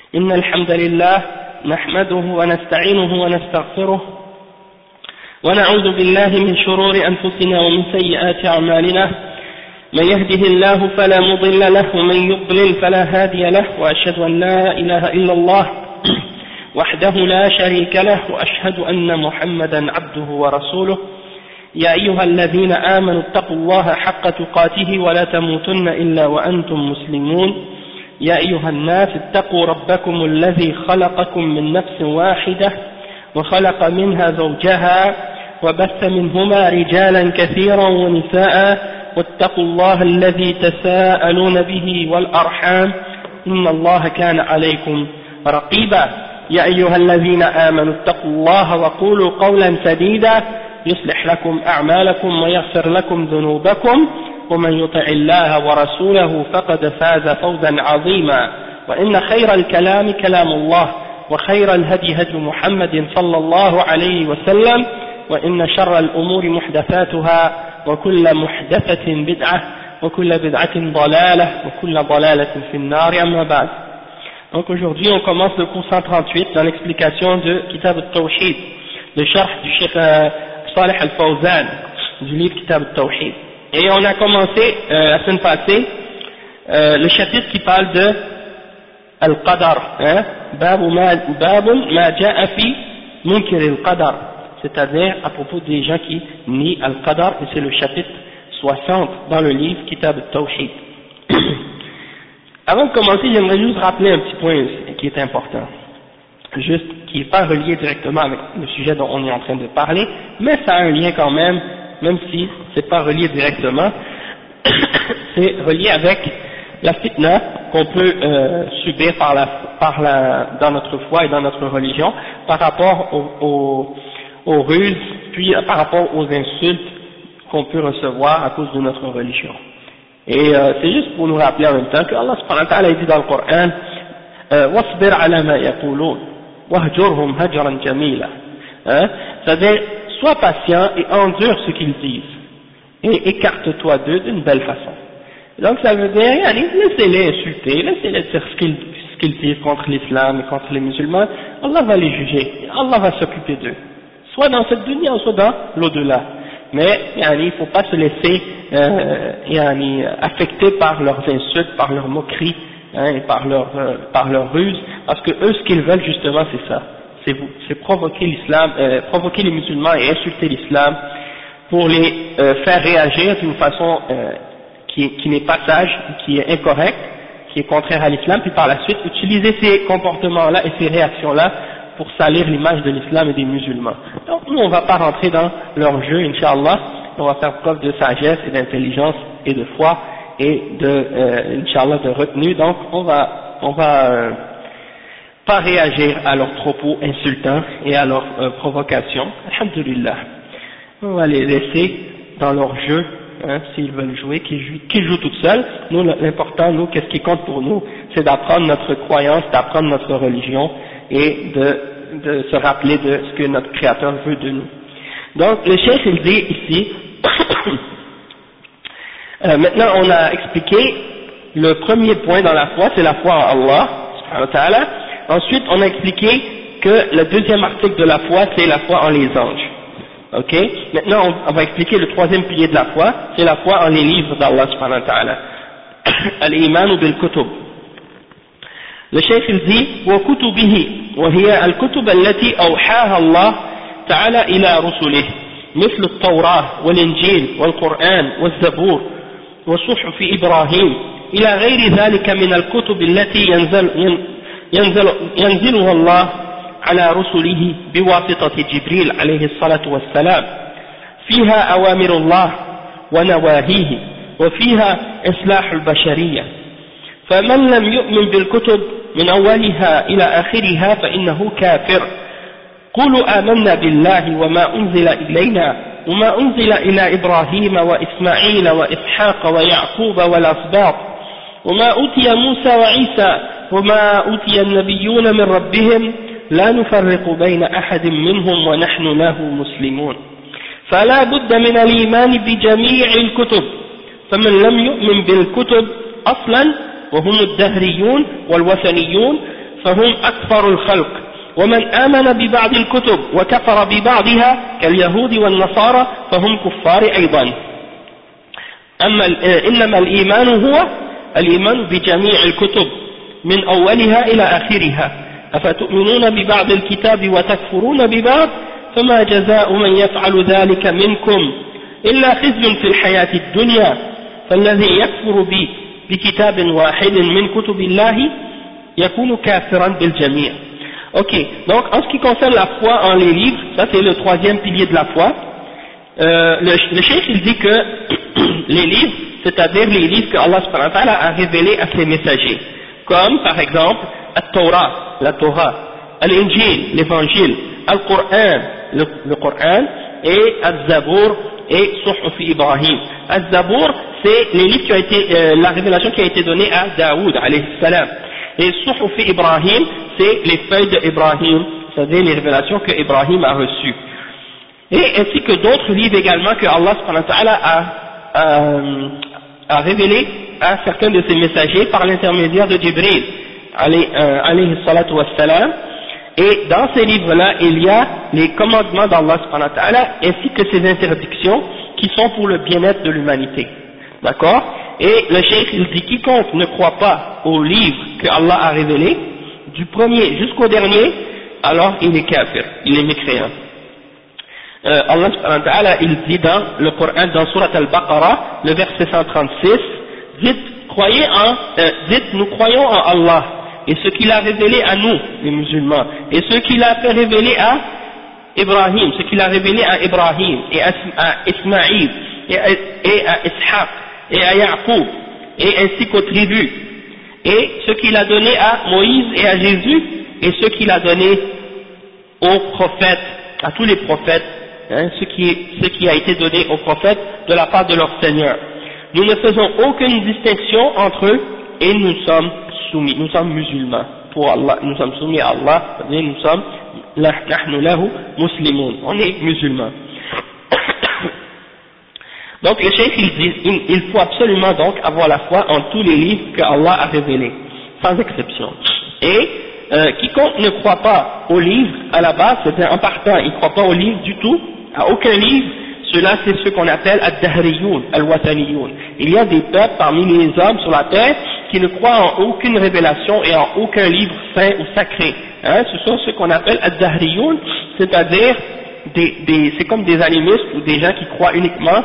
إن الحمد لله نحمده ونستعينه ونستغفره ونعوذ بالله من شرور أنفسنا ومن سيئات أعمالنا من يهده الله فلا مضل له ومن يضلل فلا هادي له وأشهد أن لا إله إلا الله وحده لا شريك له وأشهد أن محمدا عبده ورسوله يا أيها الذين آمنوا اتقوا الله حق تقاته ولا تموتن إلا وأنتم مسلمون يا أيها الناس اتقوا ربكم الذي خلقكم من نفس واحدة وخلق منها زوجها وبث منهما رجالا كثيرا ونساء واتقوا الله الذي تساءلون به والأرحام إن الله كان عليكم رقيبا يا أيها الذين آمنوا اتقوا الله وقولوا قولا سديدا يصلح لكم أعمالكم ويغفر لكم ذنوبكم ومن يطع الله ورسوله فقد فاز فوزا عظيما وإن خير الكلام كلام الله وخير الهدي هدي محمد صلى الله عليه وسلم وإن شر الأمور محدثاتها وكل محدثة بدعة وكل بدعة ضلالة وكل ضلالة في النار أما بعد. Donc aujourd'hui on commence le cours 138 dans l'explication de Kitab al-Tawhid, le sharh du Cheikh Salih al-Fawzan du livre Kitab al-Tawhid. Et on a commencé la semaine passée le chapitre qui parle de Al-Qadar, Bab ma ja'a fi munkir al-Qadar, c'est-à-dire à propos des gens qui nient Al-Qadar, et c'est le chapitre 60 dans le livre Kitab al-Tawhid. Avant de commencer, j'aimerais juste rappeler un petit point qui est important, juste qui n'est pas relié directement avec le sujet dont on est en train de parler, mais ça a un lien quand même si c'est pas relié directement, c'est relié avec la fitna qu'on peut subir dans notre foi et dans notre religion par rapport aux ruses, puis par rapport aux insultes qu'on peut recevoir à cause de notre religion. Et c'est juste pour nous rappeler en même temps que Allah subhanahu wa ta'ala dit dans le Coran wasbir ala ma yaqulun wahjurhum hajran jamila, c'est-à-dire sois patient et endure ce qu'ils disent et écarte-toi d'eux d'une belle façon. Donc ça veut dire laissez-les insulter, laissez-les dire ce qu'ils disent contre l'islam et contre les musulmans. Allah va les juger, Allah va s'occuper d'eux, soit dans cette dunya soit dans l'au-delà. Mais il ne faut pas se laisser affecter par leurs insultes, par leurs moqueries, et par leur ruse, parce que eux ce qu'ils veulent justement c'est ça, c'est provoquer l'islam, provoquer les musulmans et insulter l'islam pour les faire réagir d'une façon qui n'est pas sage, qui est incorrecte, qui est contraire à l'islam, puis par la suite utiliser ces comportements-là et ces réactions-là pour salir l'image de l'islam et des musulmans. Donc nous on ne va pas rentrer dans leur jeu, Inch'Allah, on va faire preuve de sagesse et d'intelligence et de foi et Inch'Allah de retenue. Donc on va pas réagir à leurs propos insultants et à leurs provocations. Alhamdulillah, on va les laisser dans leur jeu, s'ils veulent jouer, qu'ils jouent tout seuls. Nous l'important, qu'est-ce qui compte pour nous, c'est d'apprendre notre croyance, d'apprendre notre religion et de se rappeler de ce que notre Créateur veut de nous. Donc le cheikh il dit ici maintenant on a expliqué le premier point dans la foi, c'est la foi en Allah subhanahu wa ta'ala. Ensuite on a expliqué que le deuxième article de la foi c'est la foi en les anges. Ok, maintenant on va expliquer le troisième pilier de la foi, c'est la foi en les livres d'Allah subhanahu wa ta'ala. Al-iman bil kutub. Le cheikh il dit وكتبه وهي الكتب التي أوحاها الله تعالى إلى رسله مثل التوراة والإنجيل والقرآن والزبور وصحف إبراهيم إلى غير ذلك من الكتب التي ينزلها الله على رسله بواسطة جبريل عليه الصلاة والسلام فيها أوامر الله ونواهيه وفيها إصلاح البشرية. فمن لم يؤمن بالكتب من أولها إلى آخرها فإنه كافر. قولوا آمنا بالله وما أنزل إلينا وما أنزل إلى إبراهيم وإسماعيل وإسحاق ويعقوب والأسباط وما أوتي موسى وعيسى وما أوتي النبيون من ربهم لا نفرق بين أحد منهم ونحن له مسلمون. فلا بد من الإيمان بجميع الكتب. فمن لم يؤمن بالكتب أصلا وهم الدهريون والوثنيون فهم أكفر الخلق ومن آمن ببعض الكتب وكفر ببعضها كاليهود والنصارى فهم كفار أيضا إنما الإيمان هو الإيمان بجميع الكتب من أولها إلى آخرها أفتؤمنون ببعض الكتاب وتكفرون ببعض فما جزاء من يفعل ذلك منكم إلا خزي في الحياة الدنيا فالذي يكفر بكتاب واحد من كتب الله يكون كافرا بالجميع. Ok, donc en ce qui concerne la foi en les livres, ça c'est le troisième pilier de la foi. Le cheikh il dit que les livres, c'est-à-dire les livres que Allah subhanahu wa ta'ala a révélés à ses messagers, comme par exemple la Torah, Al-Injil, l'évangile, Al-Qur'an, le Coran, et Al-Zabour et Suhuf Ibrahim. Al-Zabour, c'est les livres qui ont été, la révélation qui a été donnée à Daoud, alayhi salam. Et Suhuf Ibrahim, c'est les feuilles d'Ibrahim, c'est-à-dire les révélations que Ibrahim a reçues. Et ainsi que d'autres livres également que Allah subhanahu wa ta'ala a révélé à certains de ses messagers par l'intermédiaire de Jibril, alayhi salatu wassalam. Et dans ces livres-là, il y a les commandements d'Allah subhanahu wa ta'ala ainsi que ses interdictions qui sont pour le bien-être de l'humanité. D'accord? Et le cheikh il dit quiconque ne croit pas aux livres que Allah a révélés, du premier jusqu'au dernier, alors il est kafir, il est mécréant. Allah subhanahu wa ta'ala il dit dans le Coran, dans Surat Al-Baqarah, le verset 136, dites nous croyons en Allah et ce qu'il a révélé à nous, les musulmans, et ce qu'il a fait révéler à Ibrahim, ce qu'il a révélé à Ibrahim et à Ismaïl et à Ishaq et à Yaqub et ainsi qu'aux tribus, et ce qu'il a donné à Moïse et à Jésus et ce qu'il a donné aux prophètes, à tous les prophètes, ce qui a été donné aux prophètes de la part de leur Seigneur. Nous ne faisons aucune distinction entre eux et nous sommes soumis, nous sommes musulmans pour Allah, nous sommes soumis à Allah, c'est-à-dire nous sommes nahnu lahu muslimun, on est musulmans. Donc le cheikh il dit, il faut absolument donc avoir la foi en tous les livres que Allah a révélés, sans exception. Et quiconque ne croit pas aux livres à la base, c'est-à-dire en partant, il ne croit pas aux livres du tout, à aucun livre, cela c'est ce qu'on appelle ad-dahriyoun, al-wataniyoun. Il y a des peuples parmi les hommes sur la terre qui ne croient en aucune révélation et en aucun livre saint ou sacré. Ce sont ceux qu'on appelle ad-dahriyoun, c'est-à-dire c'est comme des animistes ou des gens qui croient uniquement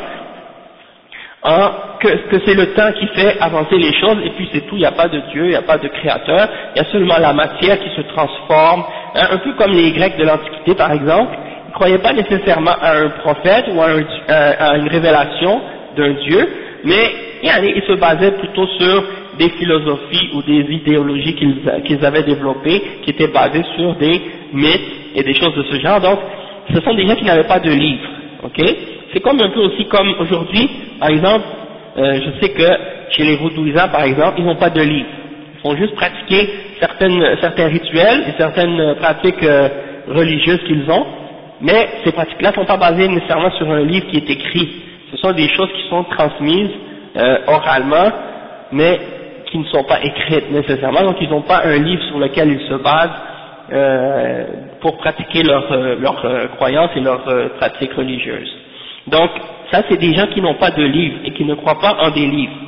que c'est le temps qui fait avancer les choses et puis c'est tout, il n'y a pas de Dieu, il n'y a pas de créateur, il y a seulement la matière qui se transforme, un peu comme les Grecs de l'Antiquité par exemple, ils ne croyaient pas nécessairement à un prophète ou à une révélation d'un Dieu, mais ils se basaient plutôt sur des philosophies ou des idéologies qu'ils avaient développées qui étaient basées sur des mythes et des choses de ce genre. Donc ce sont des gens qui n'avaient pas de livre, ok? C'est comme un peu aussi comme aujourd'hui, par exemple, je sais que chez les vaudouisants par exemple, ils n'ont pas de livre, ils font juste pratiquer certains rituels et certaines pratiques religieuses qu'ils ont, mais ces pratiques-là ne sont pas basées nécessairement sur un livre qui est écrit, ce sont des choses qui sont transmises oralement, mais qui ne sont pas écrites nécessairement, donc ils n'ont pas un livre sur lequel ils se basent pour pratiquer leurs croyances et leurs pratiques religieuses. Donc, ça c'est des gens qui n'ont pas de livre et qui ne croient pas en des livres.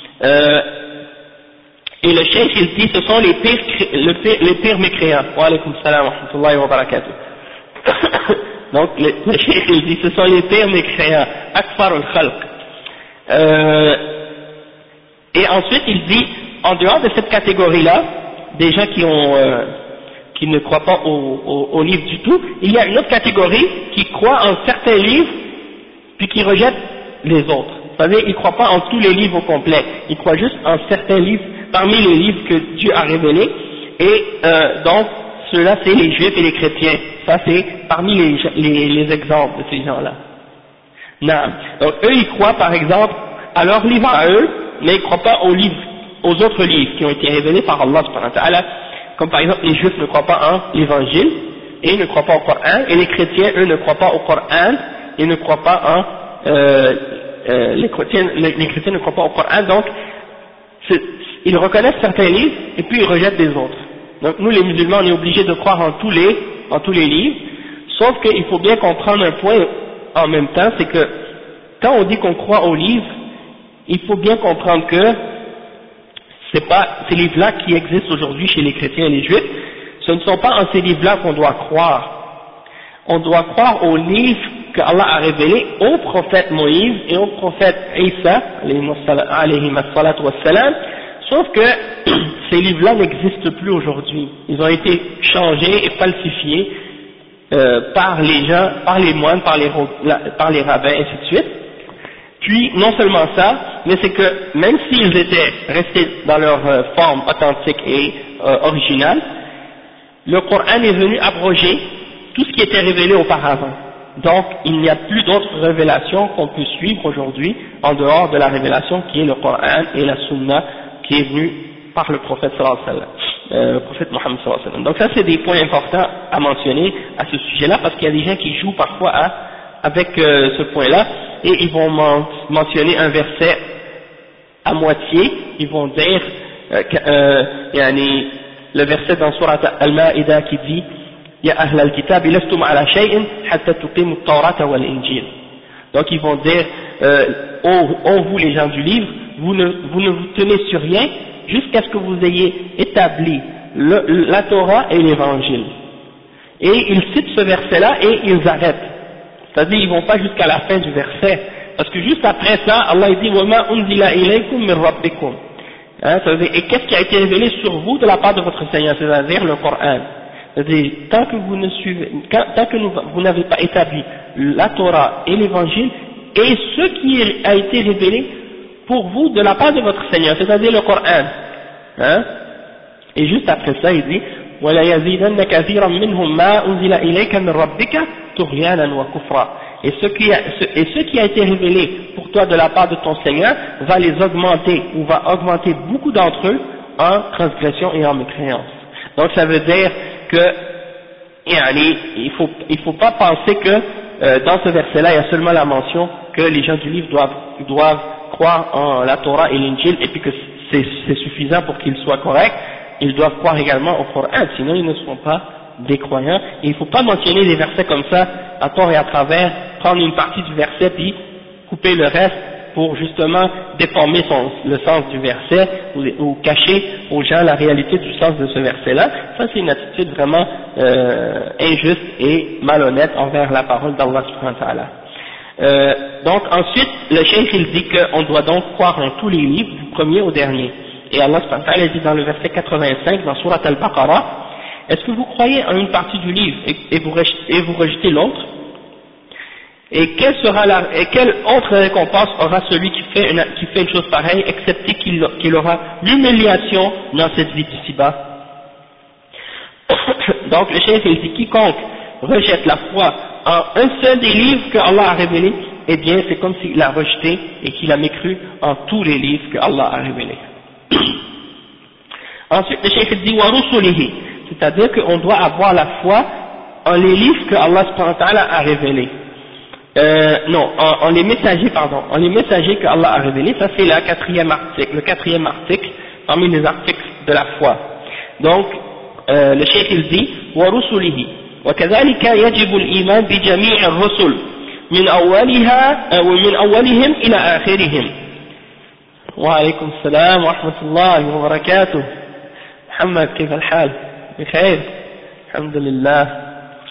Et le cheikh il dit, ce sont les pires mécréants. Wa alaykum salam wa rahmatullahi wa barakatuh. Donc, le cheikh il dit, ce sont les pires mécréants. Akfar al-khalq. Et ensuite il dit, en dehors de cette catégorie-là, des gens qui ne croient pas aux livres du tout, il y a une autre catégorie qui croit en certains livres puis qui rejettent les autres. C'est-à-dire, ils ne croient pas en tous les livres au complet, ils croient juste en certains livres, parmi les livres que Dieu a révélés, et donc, ceux-là, c'est les juifs et les chrétiens. Ça, c'est parmi les exemples de ces gens-là. Non. Donc, eux, ils croient, par exemple, à leurs livres à eux, mais ils ne croient pas aux autres livres qui ont été révélés par Allah subhanahu wa ta'ala. Comme par exemple, les juifs ne croient pas en l'évangile, et ils ne croient pas au Coran, et les chrétiens, eux, ne croient pas au Coran, ils ne croient pas en les chrétiens ne croient pas au Coran, donc ils reconnaissent certains livres et puis ils rejettent des autres. Donc nous les musulmans, on est obligés de croire en tous les livres, sauf qu'il faut bien comprendre un point en même temps, c'est que quand on dit qu'on croit aux livres, il faut bien comprendre que c'est pas ces livres-là qui existent aujourd'hui chez les chrétiens et les juifs, ce ne sont pas en ces livres-là qu'on doit croire. On doit croire aux livres qu'Allah a révélés au prophète Moïse et au prophète Isa, alayhi salatu wassalam, sauf que ces livres-là n'existent plus aujourd'hui. Ils ont été changés et falsifiés par les gens, par les moines, par les rabbins, et ainsi de suite. Puis, non seulement ça, mais c'est que même s'ils étaient restés dans leur forme authentique et originale, le Coran est venu abroger tout ce qui était révélé auparavant. Donc, il n'y a plus d'autres révélations qu'on peut suivre aujourd'hui en dehors de la révélation qui est le Coran et la Sunna qui est venue par le prophète sallallahu alayhi wa sallam, le prophète Mohammed sallallahu alayhi wa sallam. Donc ça, c'est des points importants à mentionner à ce sujet-là, parce qu'il y a des gens qui jouent parfois avec ce point-là, et ils vont mentionner un verset à moitié, ils vont dire, le verset dans Surat Al-Ma'ida qui dit Ya ahl al-kitab lastum ala shay'in hatta tuqimu at-taurata wal-injil. Donc ils vont dire ô vous les gens du livre, vous ne vous tenez sur rien jusqu'à ce que vous ayez établi la Torah et l'évangile. Et ils citent ce verset-là et ils arrêtent. C'est-à-dire ils vont pas jusqu'à la fin du verset, parce que juste après ça Allah dit wa ma unzila ilaykum min rabbikum. Et qu'est-ce qui a été révélé sur vous de la part de votre Seigneur, c'est-à-dire le Coran. C'est-à-dire, tant que vous n'avez pas établi la Torah et l'évangile et ce qui a été révélé pour vous de la part de votre Seigneur, c'est-à-dire le Coran. Et juste après ça, il dit وَلَا يَزِيدَنَّ كَثِيرًا مِّنْهُمْ مَا أُنزِلَ إِلَيْكَ مِنْ رَبِّكَ طُغْيَانًا وَكُفْرًا. Et ce qui a été révélé pour toi de la part de ton Seigneur va les augmenter, ou va augmenter beaucoup d'entre eux en transgression et en mécréance. Donc ça veut dire que il faut pas penser que dans ce verset-là il y a seulement la mention que les gens du livre doivent croire en la Torah et l'Injil et puis que c'est suffisant pour qu'ils soient corrects. Ils doivent croire également au Coran, sinon ils ne seront pas des croyants. Et il ne faut pas mentionner des versets comme ça à tort et à travers, prendre une partie du verset puis couper le reste pour justement déformer le sens du verset ou cacher aux gens la réalité du sens de ce verset-là. Ça c'est une attitude vraiment injuste et malhonnête envers la parole d'Allah subhanahu wa ta'ala. Donc ensuite, le cheikh il dit qu'on doit donc croire en tous les livres, du premier au dernier. Et Allah subhanahu wa ta'ala dit dans le verset 85 dans Surat Al-Baqarah, est-ce que vous croyez en une partie du livre et vous rejetez l'autre? Et quelle autre récompense aura celui qui fait une chose pareille, excepté qu'il aura l'humiliation dans cette vie d'ici-bas? Donc le chef il dit quiconque rejette la foi en un seul des livres que Allah a révélés, eh bien c'est comme s'il a rejeté et qu'il a mécru en tous les livres que Allah a révélés. Ensuite le chef dit wa rusulihi, c'est-à-dire qu'on doit avoir la foi en les livres que Allah subhanahu wa ta'ala a révélés. En les messagers, en les messagers que Allah a révélés, ça c'est le quatrième article parmi les articles de la foi. Donc, le cheikh il dit, وَرُسُلِهِ وَكَذَلِكَ يَجِبُ الْإِيمَانِ بِجَمِيعِ الرُّسُلِ من أولهم إلى آخرهم. وعليكم السلام ورحمة الله وبركاته. محمد كيف الحال؟ بخير؟ الحمد لله.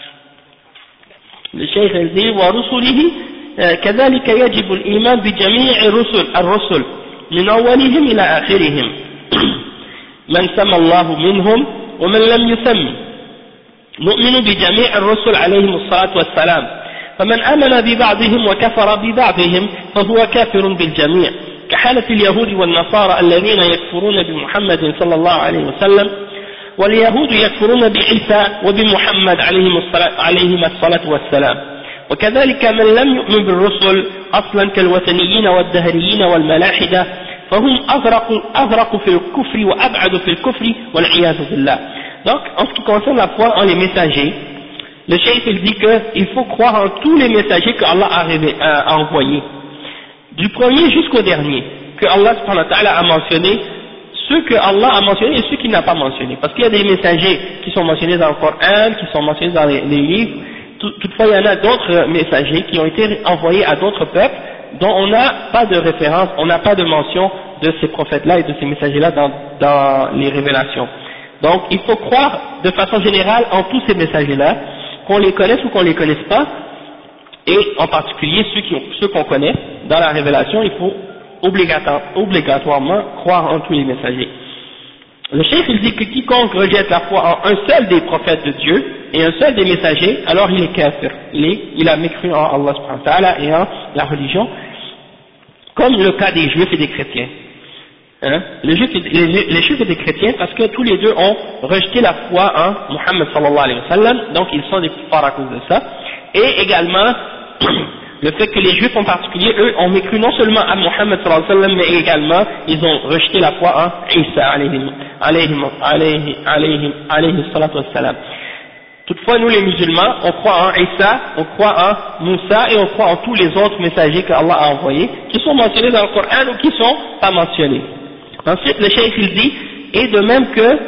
الشيخ الذي ورسله كذلك يجب الإيمان بجميع الرسل من أولهم إلى آخرهم من سمى الله منهم ومن لم يسم. نؤمن بجميع الرسل عليهم الصلاة والسلام، فمن آمن ببعضهم وكفر ببعضهم فهو كافر بالجميع، كحالة اليهود والنصارى الذين يكفرون بمحمد صلى الله عليه وسلم، واليهود يكفرون بعيسى وبمحمد عليهم الصلاة والسلام، وكذلك من لم يؤمن بالرسل أصلا كالوثنيين والدهريين والملاحدة فهم أغرق في الكفر وأبعد في الكفر والعياذ بالله. Donc, en ce qui concerne la foi en les messagers, le cheikh il dit qu'il faut croire en tous les messagers que Allah a envoyés, du premier jusqu'au dernier, que Allah subhanahu wa ta'ala a mentionné ceux que Allah a mentionnés et ceux qu'il n'a pas mentionnés. Parce qu'il y a des messagers qui sont mentionnés dans le Coran, qui sont mentionnés dans les livres. Toutefois, il y en a d'autres messagers qui ont été envoyés à d'autres peuples dont on n'a pas de référence, on n'a pas de mention de ces prophètes-là et de ces messagers-là dans les révélations. Donc, il faut croire de façon générale en tous ces messagers-là, qu'on les connaisse ou qu'on les connaisse pas, et en particulier ceux qu'on connaît dans la révélation, il faut obligatoirement croire en tous les messagers. Le cheikh il dit que quiconque rejette la foi en un seul des prophètes de Dieu et un seul des messagers, alors il est kafir, il a mécru en Allah subhanahu wa ta'ala et en la religion, comme le cas des juifs et des chrétiens. Hein? Les juifs et des chrétiens, parce que tous les deux ont rejeté la foi en Muhammad sallallahu alayhi wa sallam, donc ils sont des kuffars à cause de ça, et également le fait que les juifs en particulier, eux, ont mécru non seulement à Muhammad sallallahu alayhi wa sallam, mais également ils ont rejeté la foi en Isa alayhi salatu wassalam. Toutefois, nous les musulmans, on croit en Isa, on croit en Moussa et on croit en tous les autres messagers qu'Allah a envoyés, qui sont mentionnés dans le Coran ou qui sont pas mentionnés. Ensuite, le cheikh il dit, et de même que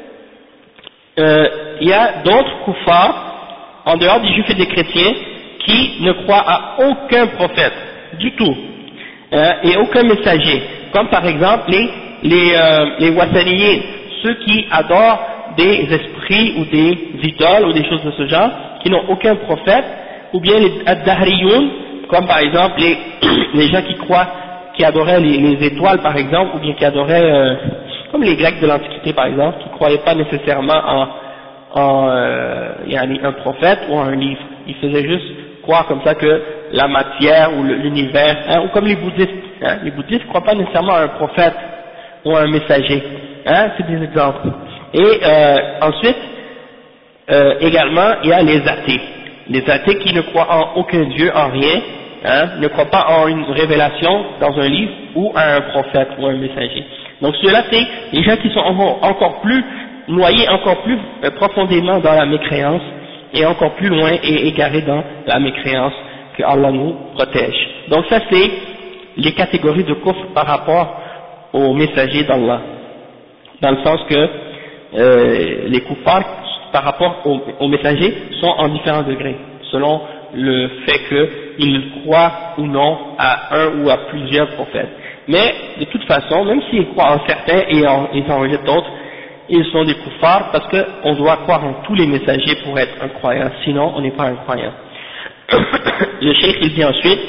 il y a d'autres kuffars, en dehors des juifs et des chrétiens, qui ne croient à aucun prophète du tout, et aucun messager, comme par exemple les wassaniyin, ceux qui adorent des esprits ou des idoles ou des choses de ce genre, qui n'ont aucun prophète, ou bien les ad-dahriyoun, comme par exemple les gens qui adoraient les étoiles par exemple, ou bien qui adoraient, comme les Grecs de l'Antiquité par exemple, qui ne croyaient pas nécessairement en un prophète ou en un livre, ils faisaient juste croire comme ça que la matière ou l'univers, ou comme les bouddhistes, les bouddhistes ne croient pas nécessairement à un prophète ou à un messager, c'est des exemples. Et ensuite, également, il y a les athées qui ne croient en aucun Dieu, en rien, ne croient pas en une révélation dans un livre ou à un prophète ou un messager. Donc ceux-là, c'est les gens qui sont encore plus noyés, encore plus profondément dans la mécréance et encore plus loin et égarés dans la mécréance, que Allah nous protège. Donc ça, c'est les catégories de kufr par rapport aux messagers d'Allah, dans le sens que les kuffars par rapport aux messagers sont en différents degrés, selon le fait qu'ils croient ou non à un ou à plusieurs prophètes. Mais de toute façon, même s'ils croient en certains et ils en rejettent d'autres, ils sont des kuffars parce qu'on doit croire en tous les messagers pour être un croyant, sinon on n'est pas un croyant. Le cheikh il dit ensuite,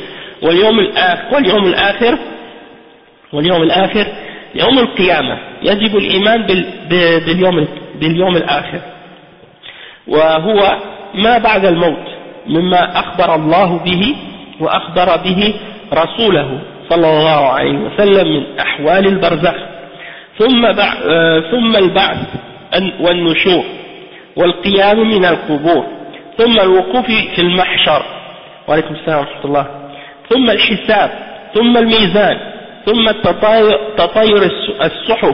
واليوم الآخر يوم القيامة يجب الإيمان باليوم الآخر، وهو ما بعد الموت مما أخبر الله به وأخبر به رسوله صلى الله عليه وسلم من أحوال البرزخ، ثم البعث والنشور والقيام من القبور، ثم الوقوف في المحشر، وعليكم السلام ورحمة الله، ثم الحساب، ثم الميزان، ثم تطاير الصحف،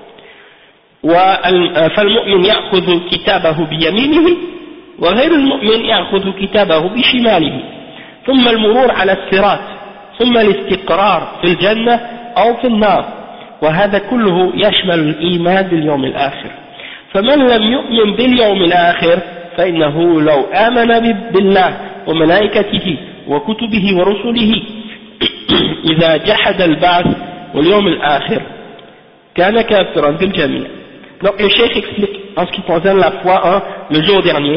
فالمؤمن يأخذ كتابه بيمينه وغير المؤمن يأخذ كتابه بشماله، ثم المرور على الصراط، ثم الاستقرار في الجنة أو في النار، وهذا كله يشمل الإيمان باليوم الآخر. فمن لم يؤمن باليوم الآخر فإنه لو آمن بالله وملائكته وكتبه ورسله إذا جحد البعث واليوم الآخر كان كافرا بالجميع. Donc le cheikh explique en ce qui concerne la foi en le jour dernier.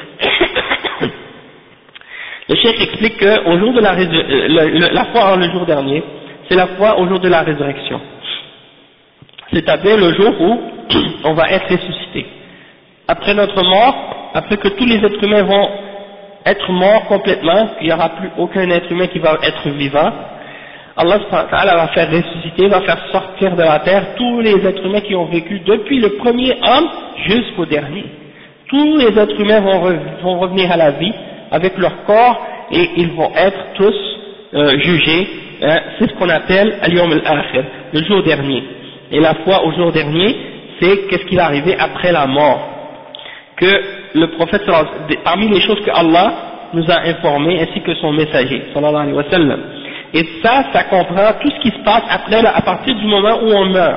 Le cheikh explique que au jour de la foi en le jour dernier, c'est la foi au jour de la résurrection. C'est-à-dire le jour où on va être ressuscité. Après notre mort, après que tous les êtres humains vont être morts complètement, qu'il n'y aura plus aucun être humain qui va être vivant, Allah va faire ressusciter, va faire sortir de la terre tous les êtres humains qui ont vécu depuis le premier homme jusqu'au dernier. Tous les êtres humains vont revenir à la vie avec leur corps et ils vont être tous jugés. C'est ce qu'on appelle al-yawm al-akhir, le jour dernier. Et la foi au jour dernier, c'est qu'est-ce qui va arriver après la mort. Que le prophète, parmi les choses que Allah nous a informées ainsi que son messager, sallallahu alayhi wa sallam. Et ça comprend tout ce qui se passe après, à partir du moment où on meurt.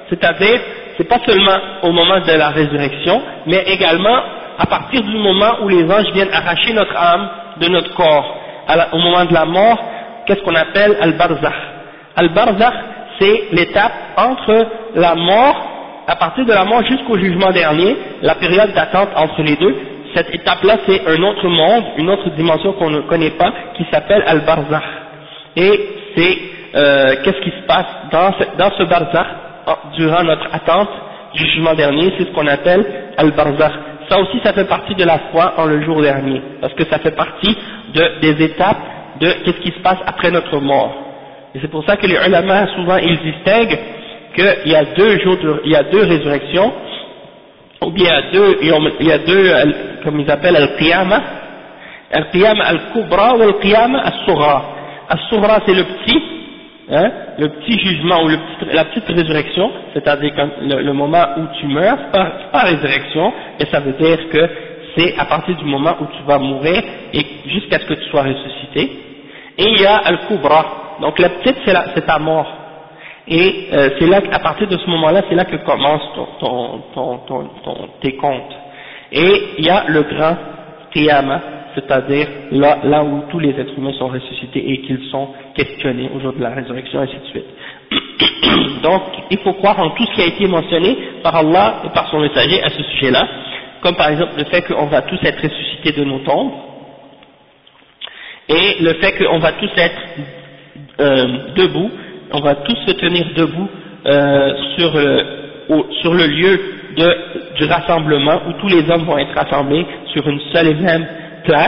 c'est-à-dire, c'est pas seulement au moment de la résurrection, mais également à partir du moment où les anges viennent arracher notre âme de notre corps, au moment de la mort, qu'est-ce qu'on appelle al-barzakh. Al-barzakh, c'est l'étape entre la mort, à partir de la mort jusqu'au jugement dernier, la période d'attente entre les deux. Cette étape-là, c'est un autre monde, une autre dimension qu'on ne connaît pas, qui s'appelle al-barzakh. Et c'est qu'est-ce qui se passe dans ce barzakh durant notre attente du jugement dernier, c'est ce qu'on appelle al-barzakh. Ça aussi, ça fait partie de la foi en le jour dernier, parce que ça fait partie des étapes de qu'est-ce qui se passe après notre mort. Et c'est pour ça que les ulama, souvent, ils distinguent qu'il y a il y a deux résurrections, ou bien il y a deux, comme ils appellent al-qiyamah al-kubra ou al-qiyamah al-sughra. Al-sughra, c'est le petit jugement ou la petite résurrection, c'est-à-dire le moment où tu meurs, c'est pas résurrection, et ça veut dire que c'est à partir du moment où tu vas mourir et jusqu'à ce que tu sois ressuscité. Et il y a al-kubra, donc la petite c'est ta mort. Et c'est là qu'à partir de ce moment-là, c'est là que commencent tes comptes. Et il y a le grand qiyamah, c'est-à-dire là où tous les êtres humains sont ressuscités et qu'ils sont questionnés au jour de la résurrection, ainsi de suite. Donc, il faut croire en tout ce qui a été mentionné par Allah et par son messager à ce sujet-là, comme par exemple le fait qu'on va tous être ressuscités de nos tombes, et le fait qu'on va tous être debout, on va tous se tenir debout sur le lieu du rassemblement où tous les hommes vont être rassemblés sur une seule et même place.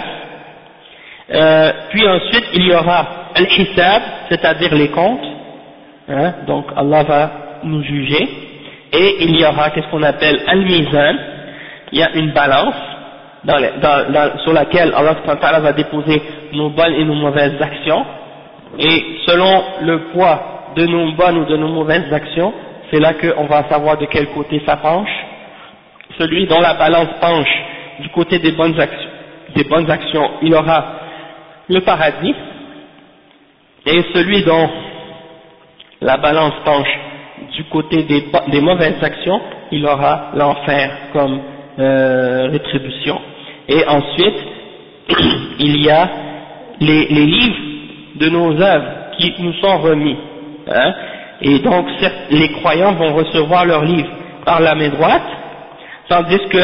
Puis ensuite il y aura al-hisab, c'est-à-dire les comptes, donc Allah va nous juger, et il y aura qu'est-ce qu'on appelle al-mizan, il y a une balance sur laquelle Allah va déposer nos bonnes et nos mauvaises actions, et selon le poids de nos bonnes ou de nos mauvaises actions, c'est là qu'on va savoir de quel côté ça penche. Celui dont la balance penche du côté des bonnes actions, il aura le paradis, et celui dont la balance penche du côté des mauvaises actions, il aura l'enfer comme rétribution. Et ensuite, il y a les livres de nos œuvres qui nous sont remis, et donc les croyants vont recevoir leurs livres par la main droite, tandis que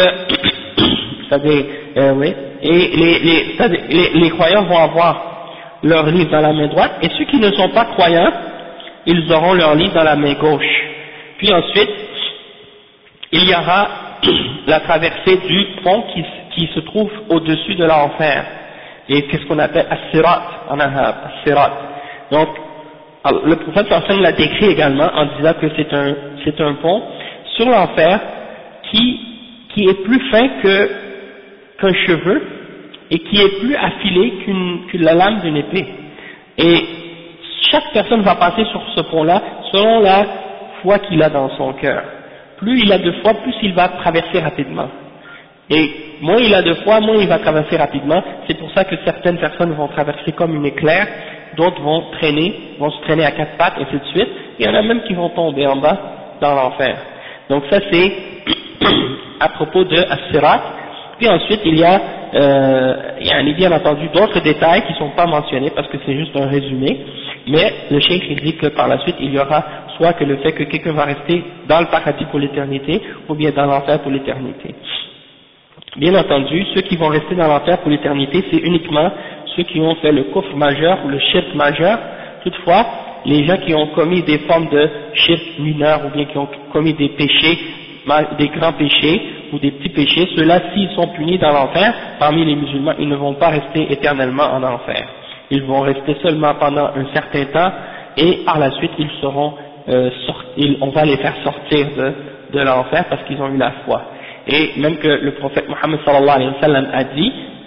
les croyants vont avoir leurs livres dans la main droite, et ceux qui ne sont pas croyants, ils auront leurs livres dans la main gauche. Puis ensuite, il y aura la traversée du pont qui se trouve au-dessus de l'enfer, et qu'est-ce qu'on appelle as-sirat en arabe, as-sirat. Donc, le prophète sallallahu l'a décrit également en disant que c'est un pont sur l'enfer qui est plus fin qu'un cheveu et qui est plus affilé qu'une la lame d'une épée. Et chaque personne va passer sur ce pont-là selon la foi qu'il a dans son cœur. Plus il a de foi, plus il va traverser rapidement. Et moins il a de foi, moins il va traverser rapidement. C'est pour ça que certaines personnes vont traverser comme une éclair, d'autres vont se traîner à quatre pattes, et ainsi de suite. Il y en a même qui vont tomber en bas dans l'enfer. Donc ça c'est à propos de As-Sirat. Puis ensuite il y a bien entendu d'autres détails qui ne sont pas mentionnés parce que c'est juste un résumé, mais le cheikh il dit que par la suite il y aura soit que le fait que quelqu'un va rester dans le paradis pour l'éternité ou bien dans l'enfer pour l'éternité. Bien entendu, ceux qui vont rester dans l'enfer pour l'éternité, c'est uniquement ceux qui ont fait le kufr majeur ou le shirk majeur. Toutefois, les gens qui ont commis des formes de shirk mineur ou bien qui ont commis des péchés, des grands péchés ou des petits péchés, ceux-là, s'ils sont punis dans l'enfer, parmi les musulmans, ils ne vont pas rester éternellement en enfer. Ils vont rester seulement pendant un certain temps et par la suite, ils seront on va les faire sortir de l'enfer parce qu'ils ont eu la foi. Et même que le prophète Mohammed sallallahu alayhi wa sallam a dit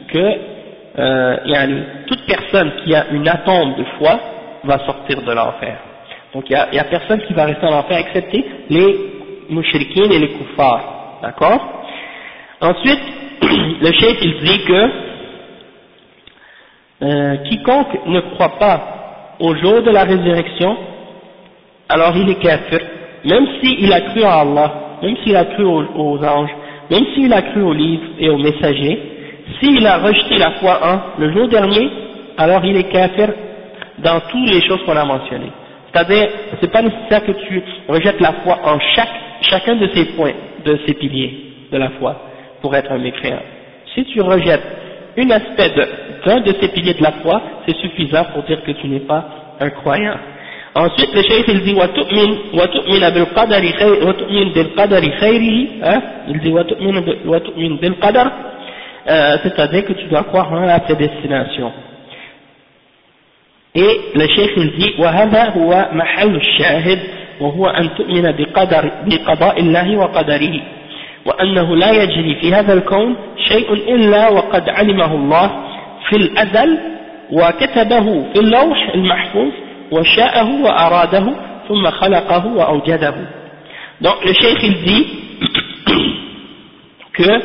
que toute personne qui a une atome de foi va sortir de l'enfer. Donc il y a personne qui va rester en enfer excepté les mushrikines et les kuffars. D'accord? Ensuite, le cheikh il dit que quiconque ne croit pas au jour de la résurrection, alors il est kafir, même s'il a cru à Allah, même s'il a cru aux anges, même s'il a cru aux livres et aux messagers, s'il a rejeté la foi en le jour dernier, alors il est kafir dans toutes les choses qu'on a mentionnées. C'est-à-dire, c'est pas nécessaire que tu rejettes la foi en chacun de ces points, de ces piliers de la foi, pour être un mécréant. Si tu rejettes un aspect d'un de ces piliers de la foi, c'est suffisant pour dire que tu n'es pas un croyant. Ensuite, le cheikh il dit وَتُؤْمِنَ بِالْقَدَرِ خَيْرِهِ, il dit وَتُؤْمِنَ بِالْقَدَرِ, c'est-à-dire que tu dois croire en la prédestination. Et le cheikh il dit وَهَذَا هُوَ مَحَلُّ الشَّاهِدِ وهو أن تؤمن بقضاء الله وقدره وأنه لا يجري في هذا الكون شيء إلا وقد علمه الله في الأزل وكتبه في اللوح المحفوظ وشاءه وأراده ثم خلقه وأوجده. Donc le cheikh il dit que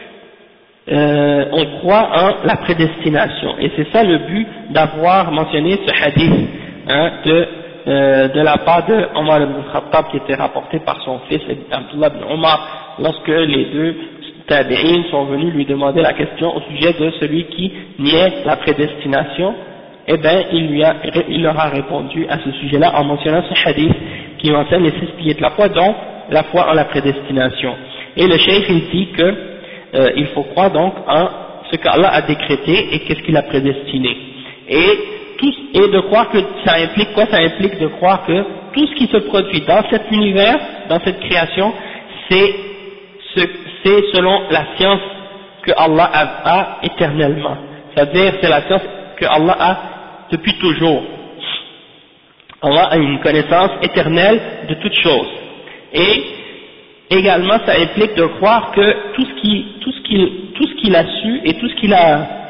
on croit en la prédestination, et c'est ça le but d'avoir mentionné ce hadith de la part de Omar ibn Khattab, qui était rapporté par son fils Abdullah ibn Omar, lorsque les deux tabi'in sont venus lui demander la question au sujet de celui qui niait la prédestination. Eh bien il leur a répondu à ce sujet-là en mentionnant ce hadith qui mentionne les 6 piliers de la foi, dont la foi en la prédestination. Et le cheikh il dit que il faut croire donc en ce qu'Allah a décrété et qu'est-ce qu'il a prédestiné. Et de croire que ça implique quoi? Ça implique de croire que tout ce qui se produit dans cet univers, dans cette création, c'est selon la science que Allah a éternellement. C'est-à-dire c'est la science que Allah a depuis toujours. Allah a une connaissance éternelle de toutes choses. Et également, ça implique de croire que tout ce qu'il a su et tout ce qu'il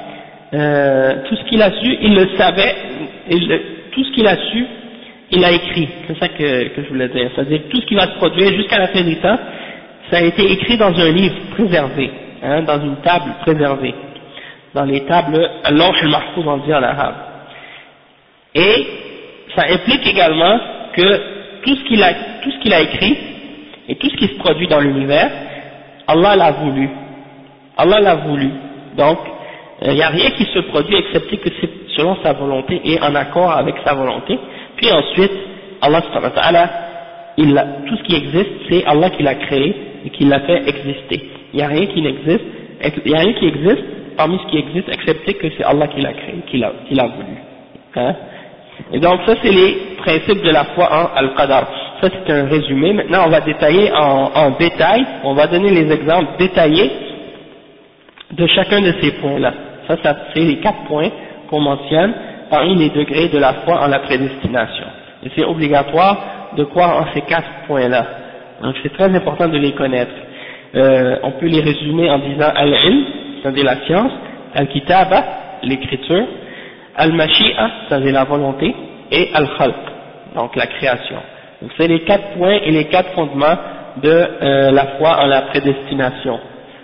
a su, il le savait, tout ce qu'il a su, il a écrit. C'est ça que je voulais dire. C'est-à-dire tout ce qui va se produire jusqu'à la fin des temps, ça a été écrit dans un livre préservé, dans une table préservée, dans les tables al-Lawh al-Mahfouz, on dit en arabe. Et ça implique également que tout ce qu'il a écrit et tout ce qui se produit dans l'univers, Allah l'a voulu. Allah l'a voulu. Donc, il n'y a rien qui se produit excepté que c'est selon sa volonté et en accord avec sa volonté. Puis ensuite, Allah subhanahu wa ta'ala, tout ce qui existe, c'est Allah qui l'a créé et qui l'a fait exister. Il n'y a rien qui existe parmi ce qui existe excepté que c'est Allah qui l'a créé, qui l'a voulu. Et donc ça c'est les principes de la foi en Al-Qadar. Ça c'est un résumé. Maintenant on va détailler en détail, on va donner les exemples détaillés de chacun de ces points-là. Ça c'est les 4 points qu'on mentionne parmi les degrés de la foi en la prédestination. Et c'est obligatoire de croire en ces 4 points-là. Donc c'est très important de les connaître. On peut les résumer en disant Al-Ilm, c'est-à-dire la science, Al-Kitaba, l'écriture, Al-Mashi'a, c'est-à-dire la volonté, et Al-Khalq, donc la création. Donc c'est les 4 points et les 4 fondements de la foi en la prédestination.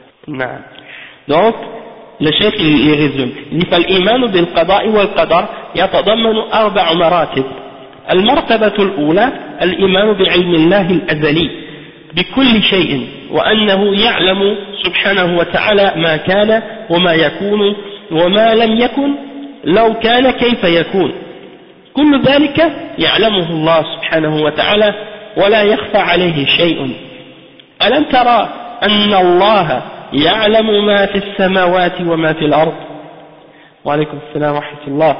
Donc, le chef il résume. Il dit فالإيمان بالقضاء والقدر يتضمن 4 مراتب. المرتبة الأولى الإيمان بعلم الله الأزلي بكل شيء وأنه يعلم سبحانه وتعالى ما كان وما يكون وما لم يكن لو كان كيف يكون كل ذلك يعلمه الله سبحانه وتعالى ولا يخفى عليه شيء ألم ترى أن الله يعلم ما في السماوات وما في الأرض وعليكم السلام ورحمة الله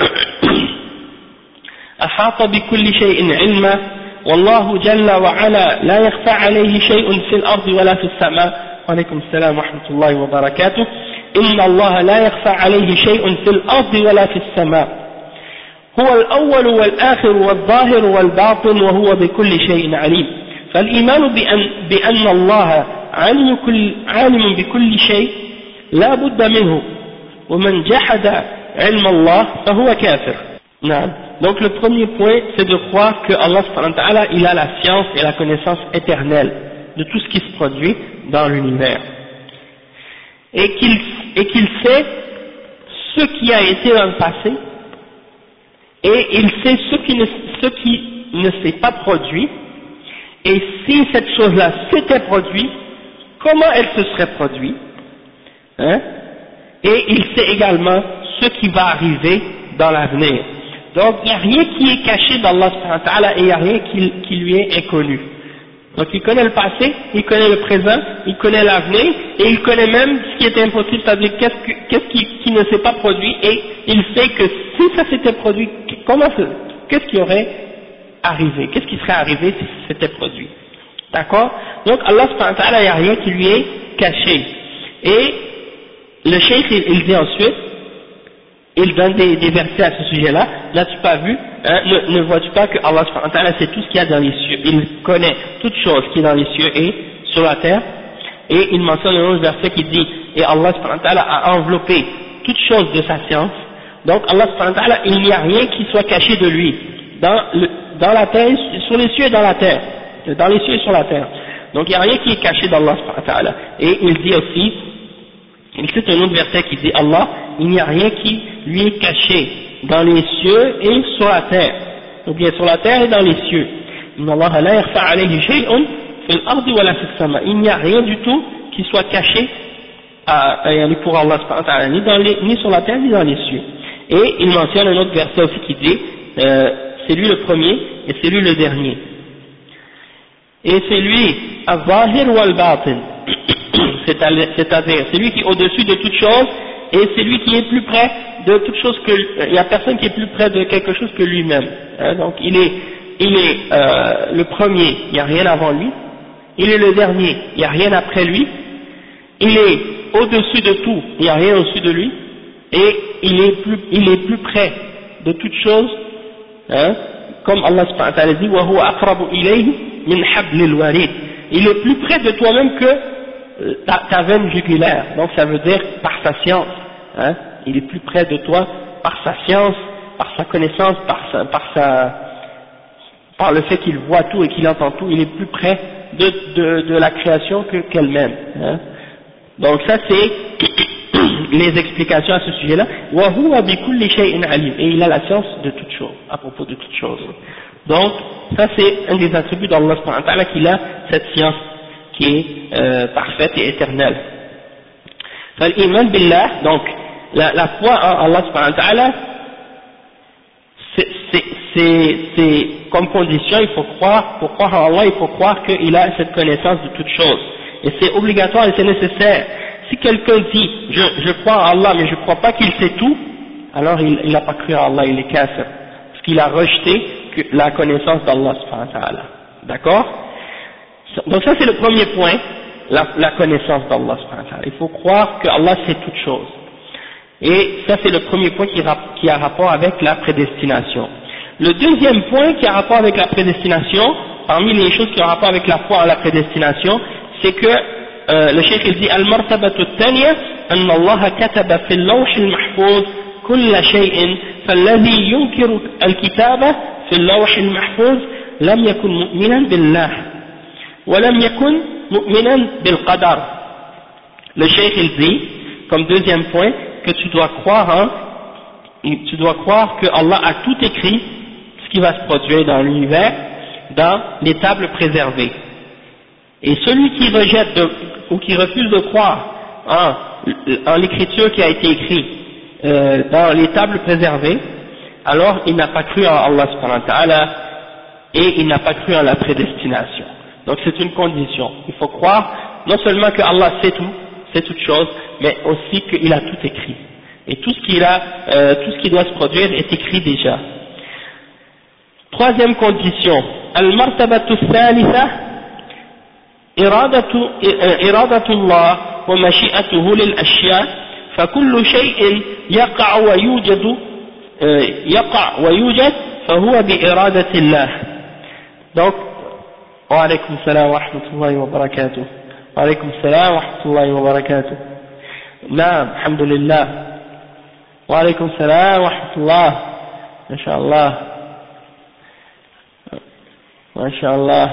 أحاط بكل شيء علما والله جل وعلا لا يخفى عليه شيء في الأرض ولا في السماء وعليكم السلام ورحمة الله وبركاته إن الله لا يخفى عليه شيء في الأرض ولا في السماء هو الأول والآخر والظاهر والباطن وهو بكل شيء عليم فالإيمان بأن الله عالم بكل شيء لا بد منه ومن جحد علم الله فهو كافر. نعم. Donc le premier point c'est de croire que Allah subhanahu wa ta'ala il a la science et la connaissance éternelle de tout ce qui se produit dans l'univers et qu'il sait ce qui a été dans le passé et il sait ce qui ne s'est pas produit et si cette chose-là s'était produite, comment elle se serait produite, hein, et il sait également ce qui va arriver dans l'avenir. Donc il n'y a rien qui est caché d'Allah subhanahu wa ta'ala et il n'y a rien qui lui est inconnu. Donc il connaît le passé, il connaît le présent, il connaît l'avenir et il connaît même ce qui est impossible, c'est-à-dire qu'est-ce qui ne s'est pas produit, et il sait que si ça s'était produit, qu'est-ce qui aurait arrivé, qu'est-ce qui serait arrivé si ça s'était produit. D'accord? Donc Allah subhanahu wa ta'ala, il n'y a rien qui lui est caché. Et le cheikh il dit ensuite, il donne des versets à ce sujet-là. N'as-tu pas vu, hein, ne vois-tu pas que Allah subhanahu wa ta'ala sait tout ce qu'il y a dans les cieux, il connaît toute chose qui est dans les cieux et sur la terre. Et il mentionne un autre verset qui dit, et Allah subhanahu wa ta'ala a enveloppé toute chose de sa science. Donc Allah subhanahu wa ta'ala, il n'y a rien qui soit caché de lui dans la terre, sur les cieux et dans la terre, dans les cieux et sur la terre. Donc il n'y a rien qui est caché d'Allah subhanahu wa ta'ala. Et il dit aussi, il cite un autre verset qui dit, Allah, il n'y a rien qui lui est caché dans les cieux et sur la terre, ou bien sur la terre et dans les cieux. Il n'y a rien du tout qui soit caché pour Allah subhanahu wa ta'ala, ni sur la terre ni dans les cieux. Et il mentionne un autre verset aussi qui dit, c'est lui le premier et c'est lui le dernier. Et c'est lui, al-zahir ou al-batin, c'est-à-dire c'est lui qui est au-dessus de toute chose et c'est lui qui est plus près de toute chose il n'y a personne qui est plus près de quelque chose que lui-même. Hein, donc il est le premier, il n'y a rien avant lui, il est le dernier, il n'y a rien après lui, il est au-dessus de tout, il n'y a rien au-dessus de lui, et il est plus près de toute chose, hein, comme Allah subhanahu wa ta'ala dit, wa huwa aqrabu ilayhi min hablil warid, il est plus près de toi-même que ta veine jugulaire. Donc ça veut dire par sa science, hein, il est plus près de toi par sa science, par sa connaissance, par le fait qu'il voit tout et qu'il entend tout, il est plus près de la création qu'elle-même. Hein. Donc ça c'est les explications à ce sujet-là. Wa huwa bi kulli shay'in alim, et il a la science de toutes choses, à propos de toutes choses. Donc ça c'est un des attributs d'Allah subhanahu wa ta'ala, qu'il a cette science qui est parfaite et éternelle. Fal-iman billah, donc la foi en Allah subhanahu wa ta'ala, c'est comme condition, il faut croire, pour croire en Allah, il faut croire qu'il a cette connaissance de toutes choses. Et c'est obligatoire et c'est nécessaire. Si quelqu'un dit, je crois en Allah mais je ne crois pas qu'il sait tout, alors il n'a pas cru en Allah, il est kafir. Parce qu'il a rejeté la connaissance d'Allah subhanahu wa ta'ala. D'accord? Donc ça c'est le premier point, la connaissance d'Allah subhanahu wa ta'ala. Il faut croire que Allah sait toutes choses. Et ça c'est le premier point qui a rapport avec la prédestination. Le deuxième point qui a rapport avec la prédestination, parmi les choses qui ont rapport avec la foi en la prédestination, c'est que le cheikh il dit al-martabatu ath-thaniya أن الله كتب في اللوح المحفوظ كل شيء فالذي ينكر الكتابة في اللوح المحفوظ لم يكن مؤمنا بالله ولم يكن مؤمنا بالقدر. Le cheikh il dit comme deuxième point que tu dois croire que Allah a tout écrit ce qui va se produire dans l'univers dans les tables préservées. Et celui qui rejette ou qui refuse de croire en l'écriture qui a été écrite dans les tables préservées, alors il n'a pas cru en Allah subhanahu wa ta'ala et il n'a pas cru en la prédestination. Donc c'est une condition. Il faut croire non seulement que Allah sait tout, sait toutes choses, mais aussi qu'il a tout écrit. Et tout ce qui doit se produire est écrit déjà. Troisième condition, al-martabatu thalitha إرادة الله ومشيئته للأشياء فكل شيء يقع ويوجد فهو بإرادة الله. Donc, وعليكم السلام ورحمة الله وبركاته. وعليكم السلام ورحمة الله وبركاته. نعم الحمد لله. وعليكم السلام ورحمة الله. ما شاء الله ما شاء الله.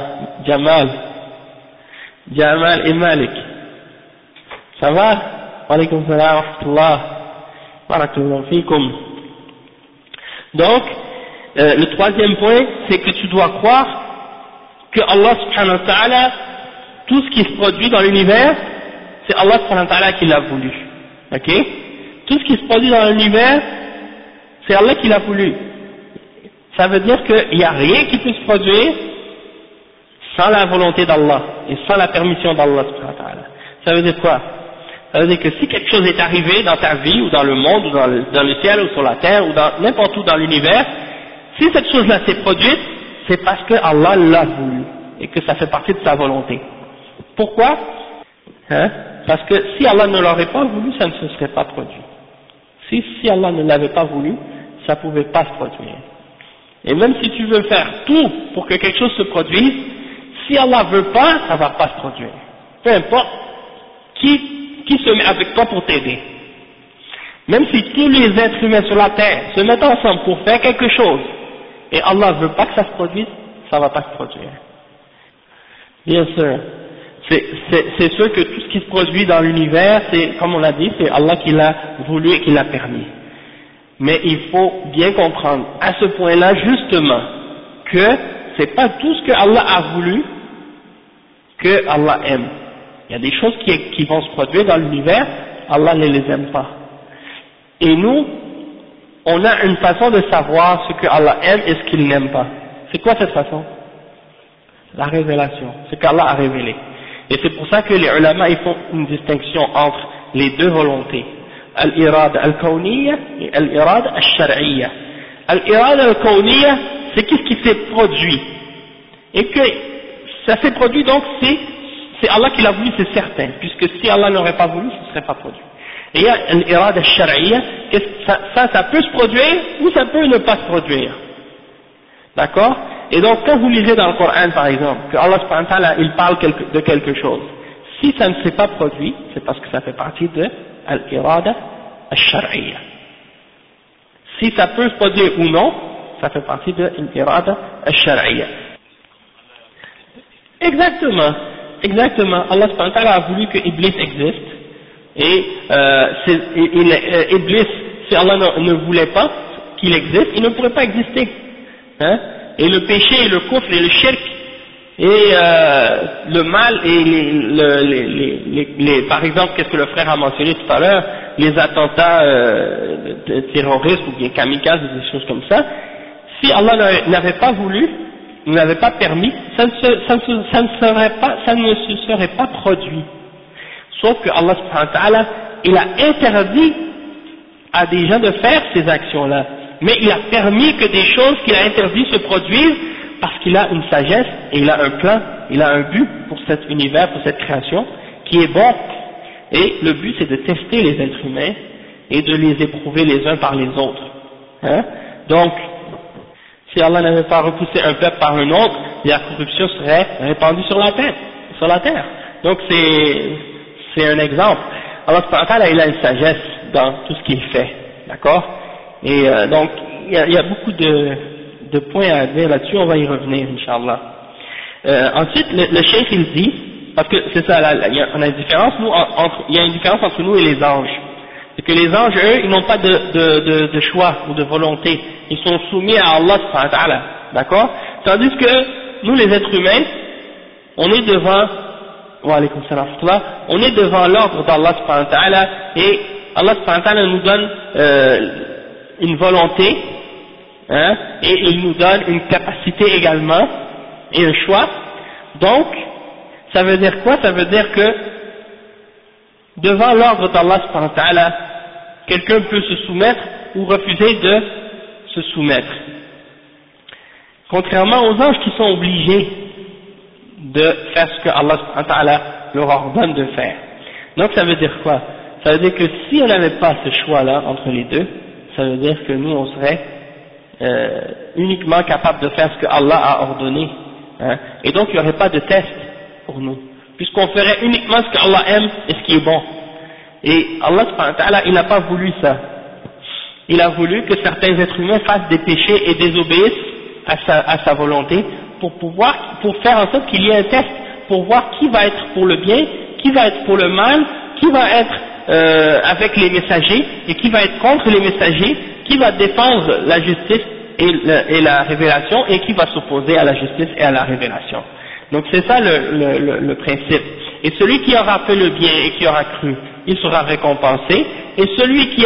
Jamal et Malik. Ça va? Wa alaykum salam wa rahmatullah. Barakallahu fikum. Donc, le troisième point, c'est que tu dois croire que Allah subhanahu wa ta'ala, tout ce qui se produit dans l'univers, c'est Allah subhanahu wa ta'ala qui l'a voulu. Ok? Tout ce qui se produit dans l'univers, c'est Allah qui l'a voulu. Ça veut dire qu'il n'y a rien qui peut se produire sans la volonté d'Allah et sans la permission d'Allah subhanahu wa ta'ala. Ça veut dire quoi? Ça veut dire que si quelque chose est arrivé dans ta vie, ou dans le monde, ou dans le ciel, ou sur la terre, ou dans n'importe où dans l'univers, si cette chose-là s'est produite, c'est parce que Allah l'a voulu, et que ça fait partie de sa volonté. Pourquoi? Parce que si Allah ne l'aurait pas voulu, ça ne se serait pas produit. Si Allah ne l'avait pas voulu, ça ne pouvait pas se produire. Et même si tu veux faire tout pour que quelque chose se produise, si Allah ne veut pas, ça ne va pas se produire. Peu importe qui se met avec toi pour t'aider. Même si tous les êtres humains sur la terre se mettent ensemble pour faire quelque chose, et Allah ne veut pas que ça se produise, ça ne va pas se produire. Bien sûr. C'est sûr que tout ce qui se produit dans l'univers, c'est, comme on l'a dit, c'est Allah qui l'a voulu et qui l'a permis. Mais il faut bien comprendre, à ce point-là, justement, que c'est pas tout ce que Allah a voulu que Allah aime. Il y a des choses qui vont se produire dans l'univers, Allah ne les aime pas. Et nous, on a une façon de savoir ce que Allah aime et ce qu'il n'aime pas. C'est quoi cette façon? La révélation, ce qu'Allah a révélé. Et c'est pour ça que les ulama ils font une distinction entre les deux volontés, al-irada al-kawniyya et al-irada al-shar'iyya. Al-irada al-kawniyya, c'est qu'est-ce qui s'est produit. Et que ça s'est produit, donc c'est Allah qui l'a voulu, c'est certain, puisque si Allah n'aurait pas voulu, ce ne serait pas produit. Et il y a al-irada al-shar'iyya, ça peut se produire ou ça peut ne pas se produire. D'accord? Et donc, quand vous lisez dans le Coran, par exemple, que Allah subhanahu wa ta'ala, il parle de quelque chose, si ça ne s'est pas produit, c'est parce que ça fait partie de al-irada al-shar'iyya. Si ça peut se produire ou non, ça fait partie de l'irada al-shar'iyya. Exactement. Allah subhanahu wa ta'ala a voulu que Iblis existe, et Iblis, si Allah ne voulait pas qu'il existe, il ne pourrait pas exister. Hein? Et le péché, et le kufr, et le shirk, et le mal, et par exemple, qu'est-ce que le frère a mentionné tout à l'heure, les attentats terroristes ou bien kamikazes, des choses comme ça, si Allah n'avait pas voulu, n'avait pas permis, ça ne se serait pas produit. Sauf que Allah subhanahu wa ta'ala, il a interdit à des gens de faire ces actions-là. Mais il a permis que des choses qu'il a interdit se produisent parce qu'il a une sagesse et il a un plan, il a un but pour cet univers, pour cette création qui est bon. Et le but c'est de tester les êtres humains et de les éprouver les uns par les autres. Hein? Donc, si Allah n'avait pas repoussé un peuple par un autre, la corruption serait répandue sur la terre. Donc c'est un exemple. Allah subhanahu wa ta'ala, il a une sagesse dans tout ce qu'il fait. D'accord? Et donc, il y a beaucoup de points à dire là-dessus, on va y revenir, Inch'Allah. Ensuite, le cheikh il dit, parce que c'est ça, il y a une différence, il y a une différence entre nous et les anges. C'est que les anges, eux, ils n'ont pas de choix ou de volonté. Ils sont soumis à Allah subhanahu wa ta'ala. D'accord? Tandis que nous, les êtres humains, on est devant, wa alaykum salam, on est devant l'ordre d'Allah subhanahu wa ta'ala, et Allah subhanahu wa ta'ala nous donne une volonté, hein, et il nous donne une capacité également, et un choix. Donc, ça veut dire quoi? Ça veut dire que devant l'ordre d'Allah subhanahu wa ta'ala, quelqu'un peut se soumettre ou refuser de se soumettre. Contrairement aux anges qui sont obligés de faire ce que Allah subhanahu wa ta'ala leur ordonne de faire. Donc ça veut dire quoi? Ça veut dire que si on n'avait pas ce choix-là entre les deux, ça veut dire que nous on serait uniquement capable de faire ce que Allah a ordonné. Hein? Et donc il n'y aurait pas de test pour nous, puisqu'on ferait uniquement ce que Allah aime et ce qui est bon. Et Allah subhanahu wa ta'ala, il n'a pas voulu ça. Il a voulu que certains êtres humains fassent des péchés et désobéissent à sa volonté pour faire en sorte qu'il y ait un test, pour voir qui va être pour le bien, qui va être pour le mal, qui va être avec les messagers et qui va être contre les messagers, qui va défendre la justice et la révélation et qui va s'opposer à la justice et à la révélation. Donc c'est ça le principe. Et celui qui aura fait le bien et qui aura cru, il sera récompensé. Et celui qui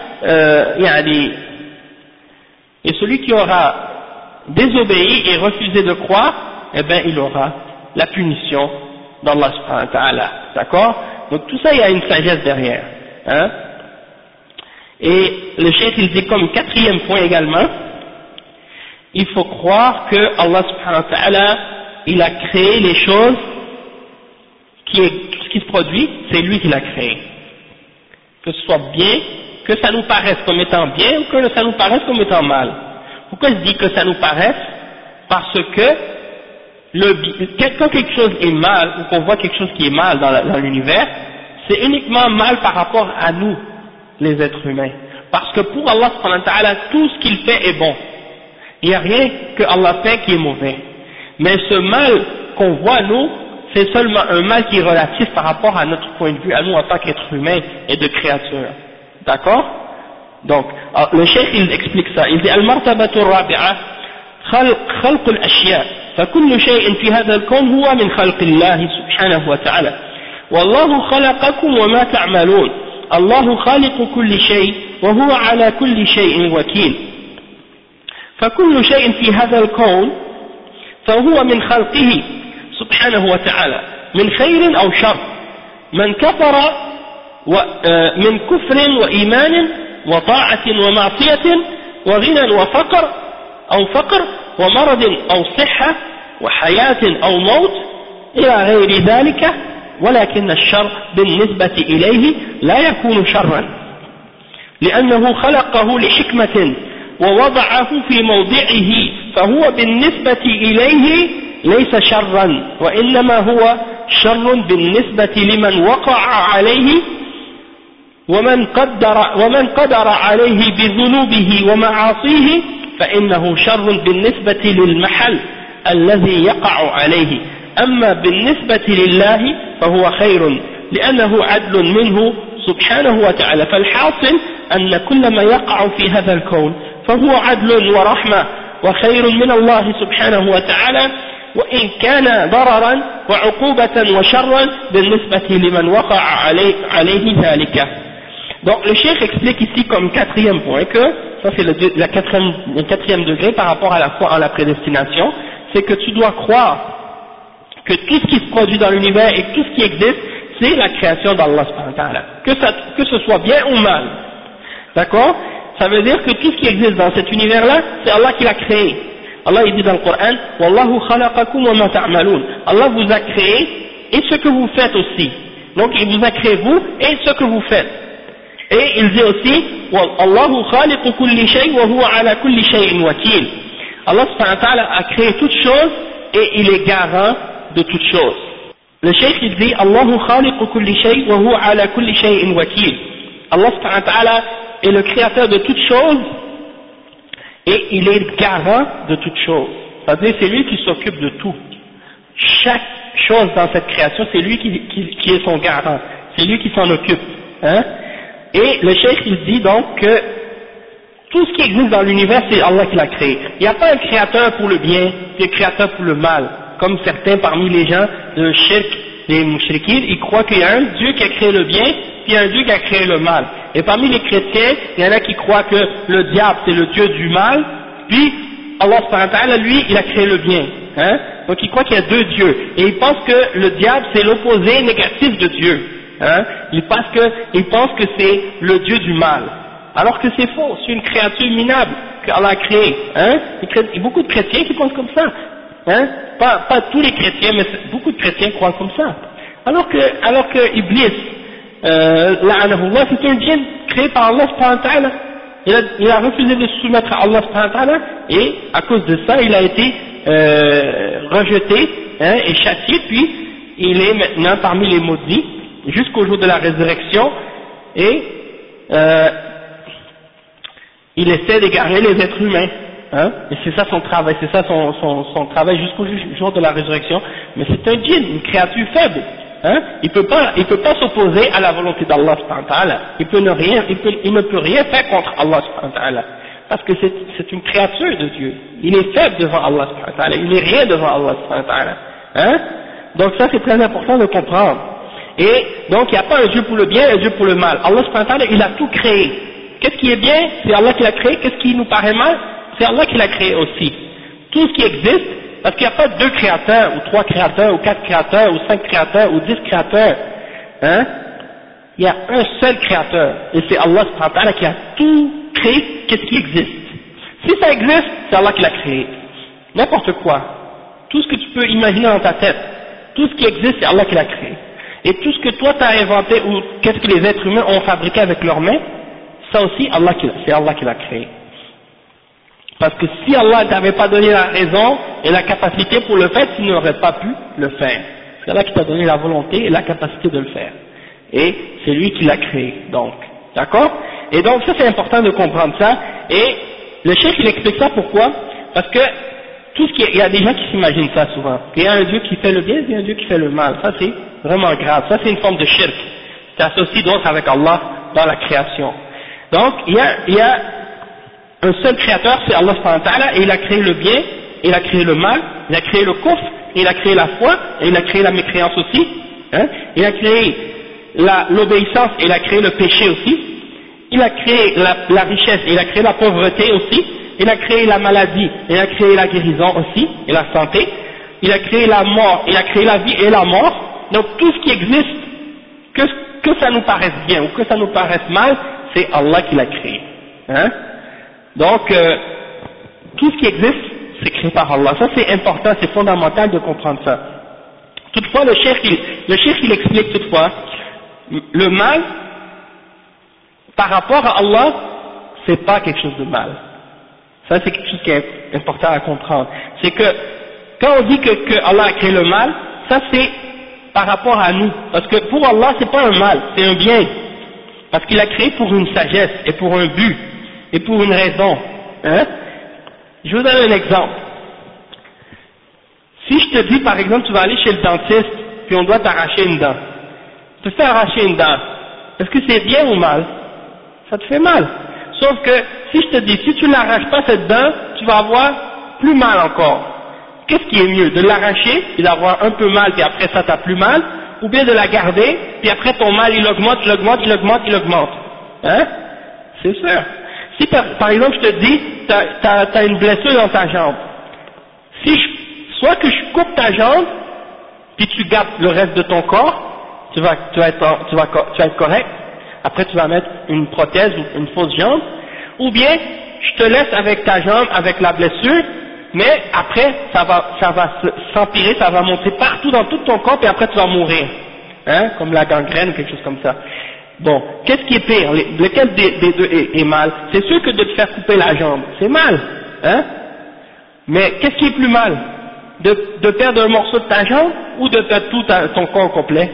et celui qui aura désobéi et refusé de croire, eh bien il aura la punition d'Allah subhanahu wa ta'ala. D'accord? Donc tout ça, il y a une sagesse derrière. Hein? Et le cheikh il dit comme quatrième point également, il faut croire que Allah subhanahu wa ta'ala, il a créé les choses, ce qui se produit, c'est lui qui l'a créé. Que ce soit bien, que ça nous paraisse comme étant bien ou que ça nous paraisse comme étant mal. Pourquoi je dis que ça nous paraisse? Parce que quand quelque chose est mal, ou qu'on voit quelque chose qui est mal dans l'univers, c'est uniquement mal par rapport à nous, les êtres humains. Parce que pour Allah subhanahu wa ta'ala, tout ce qu'il fait est bon. Il n'y a rien que Allah fait qui est mauvais. Mais ce mal qu'on voit, nous, c'est seulement un mal qui est relatif par rapport à notre point de vue, à nous en tant qu'êtres humains et de créatures. D'accord? Donc, le cheikh il explique ça. Il dit Al-martabatu rabi'a khalq al-ashya. فكل شيء في هذا الكون هو من خلق الله سبحانه وتعالى. والله خلقكم وما تعملون. الله خالق كل شيء وهو على كل شيء وكيل. فكل شيء في هذا الكون فهو من خلقه سبحانه وتعالى من خير أو شر. من كفر من كفر وإيمان وطاعة ومعصية وغنى وفقر أو فقر ومرض أو صحة وحياة أو موت إلى غير ذلك. ولكن الشر بالنسبة إليه لا يكون شرا لأنه خلقه لحكمة ووضعه في موضعه فهو بالنسبة إليه ليس شرا وإنما هو شر بالنسبة لمن وقع عليه ومن قدر عليه بذنوبه ومعاصيه فإنه شر بالنسبة للمحل الذي يقع عليه. أما بالنسبة لله فهو خير لأنه عدل منه سبحانه وتعالى. فالحاصل أن كل ما يقع في هذا الكون فهو عدل ورحمة وخير من الله سبحانه وتعالى وإن كان ضررا وعقوبة وشرا بالنسبة لمن وقع عليه ذلك. Donc le cheikh explique ici comme quatrième point que, ça c'est le quatrième degré par rapport à la foi en la prédestination, c'est que tu dois croire que tout ce qui se produit dans l'univers et tout ce qui existe, c'est la création d'Allah subhanahu wa ta'ala. Que ce soit bien ou mal. D'accord? Ça veut dire que tout ce qui existe dans cet univers-là, c'est Allah qui l'a créé. Allah il dit dans le Coran, Wallahu khalaqakum wa ma ta'malun. Allah vous a créé et ce que vous faites aussi. Donc il vous a créé vous et ce que vous faites. Et il dit aussi, Wallahu khaliqu kulli shay wa huwa ala kulli shay'in wakil. Allah subhanahu wa ta'ala a créé toutes choses et il est garant de toutes choses. Le cheikh il dit, Allahu khaliqu kulli shay wa huwa ala kulli shay'in wakil. Allah subhanahu wa ta'ala est le créateur de toutes choses et il est garant de toutes choses. C'est-à-dire c'est lui qui s'occupe de tout. Chaque chose dans cette création, c'est lui qui est son garant. C'est lui qui s'en occupe. Hein? Et le cheikh il dit donc que tout ce qui existe dans l'univers, c'est Allah qui l'a créé. Il n'y a pas un créateur pour le bien et un créateur pour le mal. Comme certains parmi les gens de shirk, les mushrikines, ils croient qu'il y a un Dieu qui a créé le bien, puis un Dieu qui a créé le mal. Et parmi les chrétiens, il y en a qui croient que le diable c'est le Dieu du mal, puis Allah subhanahu wa ta'ala, lui, il a créé le bien. Hein? Donc ils croient qu'il y a deux dieux. Et ils pensent que le diable c'est l'opposé négatif de Dieu. Hein? Ils pensent que c'est le Dieu du mal. Alors que c'est faux, c'est une créature minable qu'Allah a créée. Hein? Il y a beaucoup de chrétiens qui pensent comme ça. Hein? Pas tous les chrétiens, mais beaucoup de chrétiens croient comme ça. Alors que Iblis, la'anahullah, c'est un djinn créé par Allah subhanahu wa ta'ala. Il a refusé de se soumettre à Allah subhanahu wa ta'ala et à cause de ça il a été rejeté, hein, et châtié, puis il est maintenant parmi les maudits jusqu'au jour de la résurrection et il essaie d'égarer les êtres humains. Hein? Et c'est ça son travail, c'est ça son travail jusqu'au jour de la résurrection. Mais c'est un djinn, une créature faible. Hein? Il peut pas s'opposer à la volonté d'Allah subhanahu wa ta'ala. Il ne peut rien faire contre Allah subhanahu wa ta'ala. Parce que c'est une créature de Dieu. Il est faible devant Allah subhanahu wa ta'ala. Il n'est rien devant Allah subhanahu wa ta'ala. Hein? Donc ça c'est très important de comprendre. Et donc il n'y a pas un Dieu pour le bien et un Dieu pour le mal. Allah subhanahu wa ta'ala, il a tout créé. Qu'est-ce qui est bien? C'est Allah qui l'a créé. Qu'est-ce qui nous paraît mal? C'est Allah qui l'a créé aussi. Tout ce qui existe, parce qu'il n'y a pas deux créateurs, ou trois créateurs, ou quatre créateurs, ou cinq créateurs, ou 10 créateurs. Hein? Il y a un seul créateur. Et c'est Allah subhanahu wa ta'ala qui a tout créé, qu'est-ce qui existe. Si ça existe, c'est Allah qui l'a créé. N'importe quoi. Tout ce que tu peux imaginer dans ta tête, tout ce qui existe, c'est Allah qui l'a créé. Et tout ce que toi tu as inventé, ou qu'est-ce que les êtres humains ont fabriqué avec leurs mains, ça aussi, c'est Allah qui l'a créé. Parce que si Allah ne t'avait pas donné la raison et la capacité pour le faire, tu n'aurais pas pu le faire. C'est Allah qui t'a donné la volonté et la capacité de le faire. Et c'est lui qui l'a créé. Donc, d'accord? Et donc ça c'est important de comprendre ça. Et le cheikh il explique ça pourquoi? Parce que tout ce qui est, il y a des gens qui s'imaginent ça souvent. Il y a un Dieu qui fait le bien, il y a un Dieu qui fait le mal. Ça c'est vraiment grave. Ça c'est une forme de shirk. C'est associé donc avec Allah dans la création. Donc il y a un seul créateur, c'est Allah subhanahu wa ta'ala, et il a créé le bien, et il a créé le mal, il a créé le kufr, et il a créé la foi, et il a créé la mécréance aussi. Hein? Il a créé l'obéissance, et il a créé le péché aussi. Il a créé la richesse, et il a créé la pauvreté aussi. Il a créé la maladie, il a créé la guérison aussi, et la santé. Il a créé la mort, il a créé la vie et la mort. Donc tout ce qui existe, que ça nous paraisse bien ou que ça nous paraisse mal, c'est Allah qui l'a créé. Hein? Donc tout ce qui existe, c'est créé par Allah. Ça c'est important, c'est fondamental de comprendre ça. Toutefois, le cheikh il explique toutefois, le mal, par rapport à Allah, c'est pas quelque chose de mal. Ça c'est quelque chose qui est important à comprendre. C'est que, quand on dit que Allah a créé le mal, ça c'est par rapport à nous. Parce que pour Allah c'est pas un mal, c'est un bien. Parce qu'il a créé pour une sagesse, et pour un but, et pour une raison. Hein? Je vous donne un exemple. Si je te dis par exemple tu vas aller chez le dentiste, puis on doit t'arracher une dent. Te faire arracher une dent, est-ce que c'est bien ou mal? Ça te fait mal. Sauf que si je te dis, si tu n'arraches pas cette dent, tu vas avoir plus mal encore. Qu'est-ce qui est mieux? De l'arracher et d'avoir un peu mal, puis après ça t'as plus mal, ou bien de la garder, puis après ton mal il augmente, il augmente, il augmente, il augmente. Hein? C'est sûr. Si par exemple je te dis, t'as une blessure dans ta jambe, soit que je coupe ta jambe, puis tu gardes le reste de ton corps, tu vas être correct, après tu vas mettre une prothèse ou une fausse jambe, ou bien je te laisse avec ta jambe, avec la blessure, mais après ça va s'empirer, ça va monter partout dans tout ton corps, et après tu vas mourir, hein, comme la gangrène ou quelque chose comme ça. Bon, qu'est-ce qui est pire? Lequel des deux est mal? C'est sûr que de te faire couper la jambe, c'est mal, hein? Mais qu'est-ce qui est plus mal? De perdre un morceau de ta jambe ou de perdre tout ton corps complet?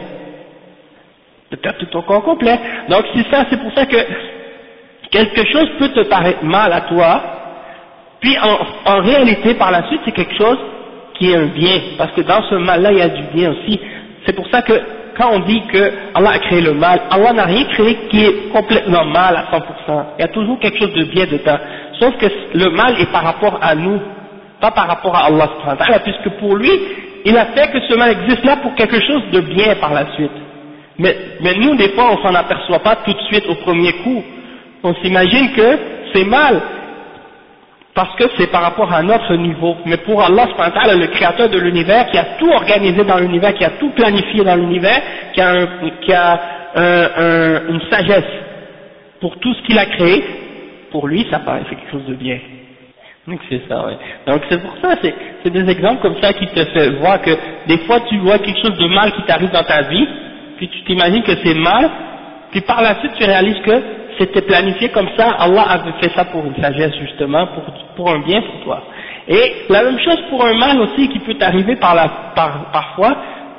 De perdre tout ton corps complet. Donc c'est pour ça que quelque chose peut te paraître mal à toi, puis en réalité par la suite c'est quelque chose qui est un bien, parce que dans ce mal-là il y a du bien aussi. C'est pour ça que quand on dit que Allah a créé le mal, Allah n'a rien créé qui est complètement mal à 100%. Il y a toujours quelque chose de bien dedans. Sauf que le mal est par rapport à nous, pas par rapport à Allah subhanahu wa ta'ala, puisque pour lui, il a fait que ce mal existe là pour quelque chose de bien par la suite. Mais nous, des fois, on s'en aperçoit pas tout de suite au premier coup. On s'imagine que c'est mal, parce que c'est par rapport à notre niveau. Mais pour Allah subhanahu wa ta'ala, le créateur de l'univers, qui a tout organisé dans l'univers, qui a tout planifié dans l'univers, qui a une sagesse pour tout ce qu'il a créé, pour lui, ça paraît quelque chose de bien. Donc c'est ça, ouais. Donc c'est pour ça, c'est des exemples comme ça qui te fait voir que des fois tu vois quelque chose de mal qui t'arrive dans ta vie, puis tu t'imagines que c'est mal, puis par la suite tu réalises que c'était planifié comme ça, Allah avait fait ça pour une sagesse justement, pour un bien pour toi. Et la même chose pour un mal aussi qui peut t'arriver parfois,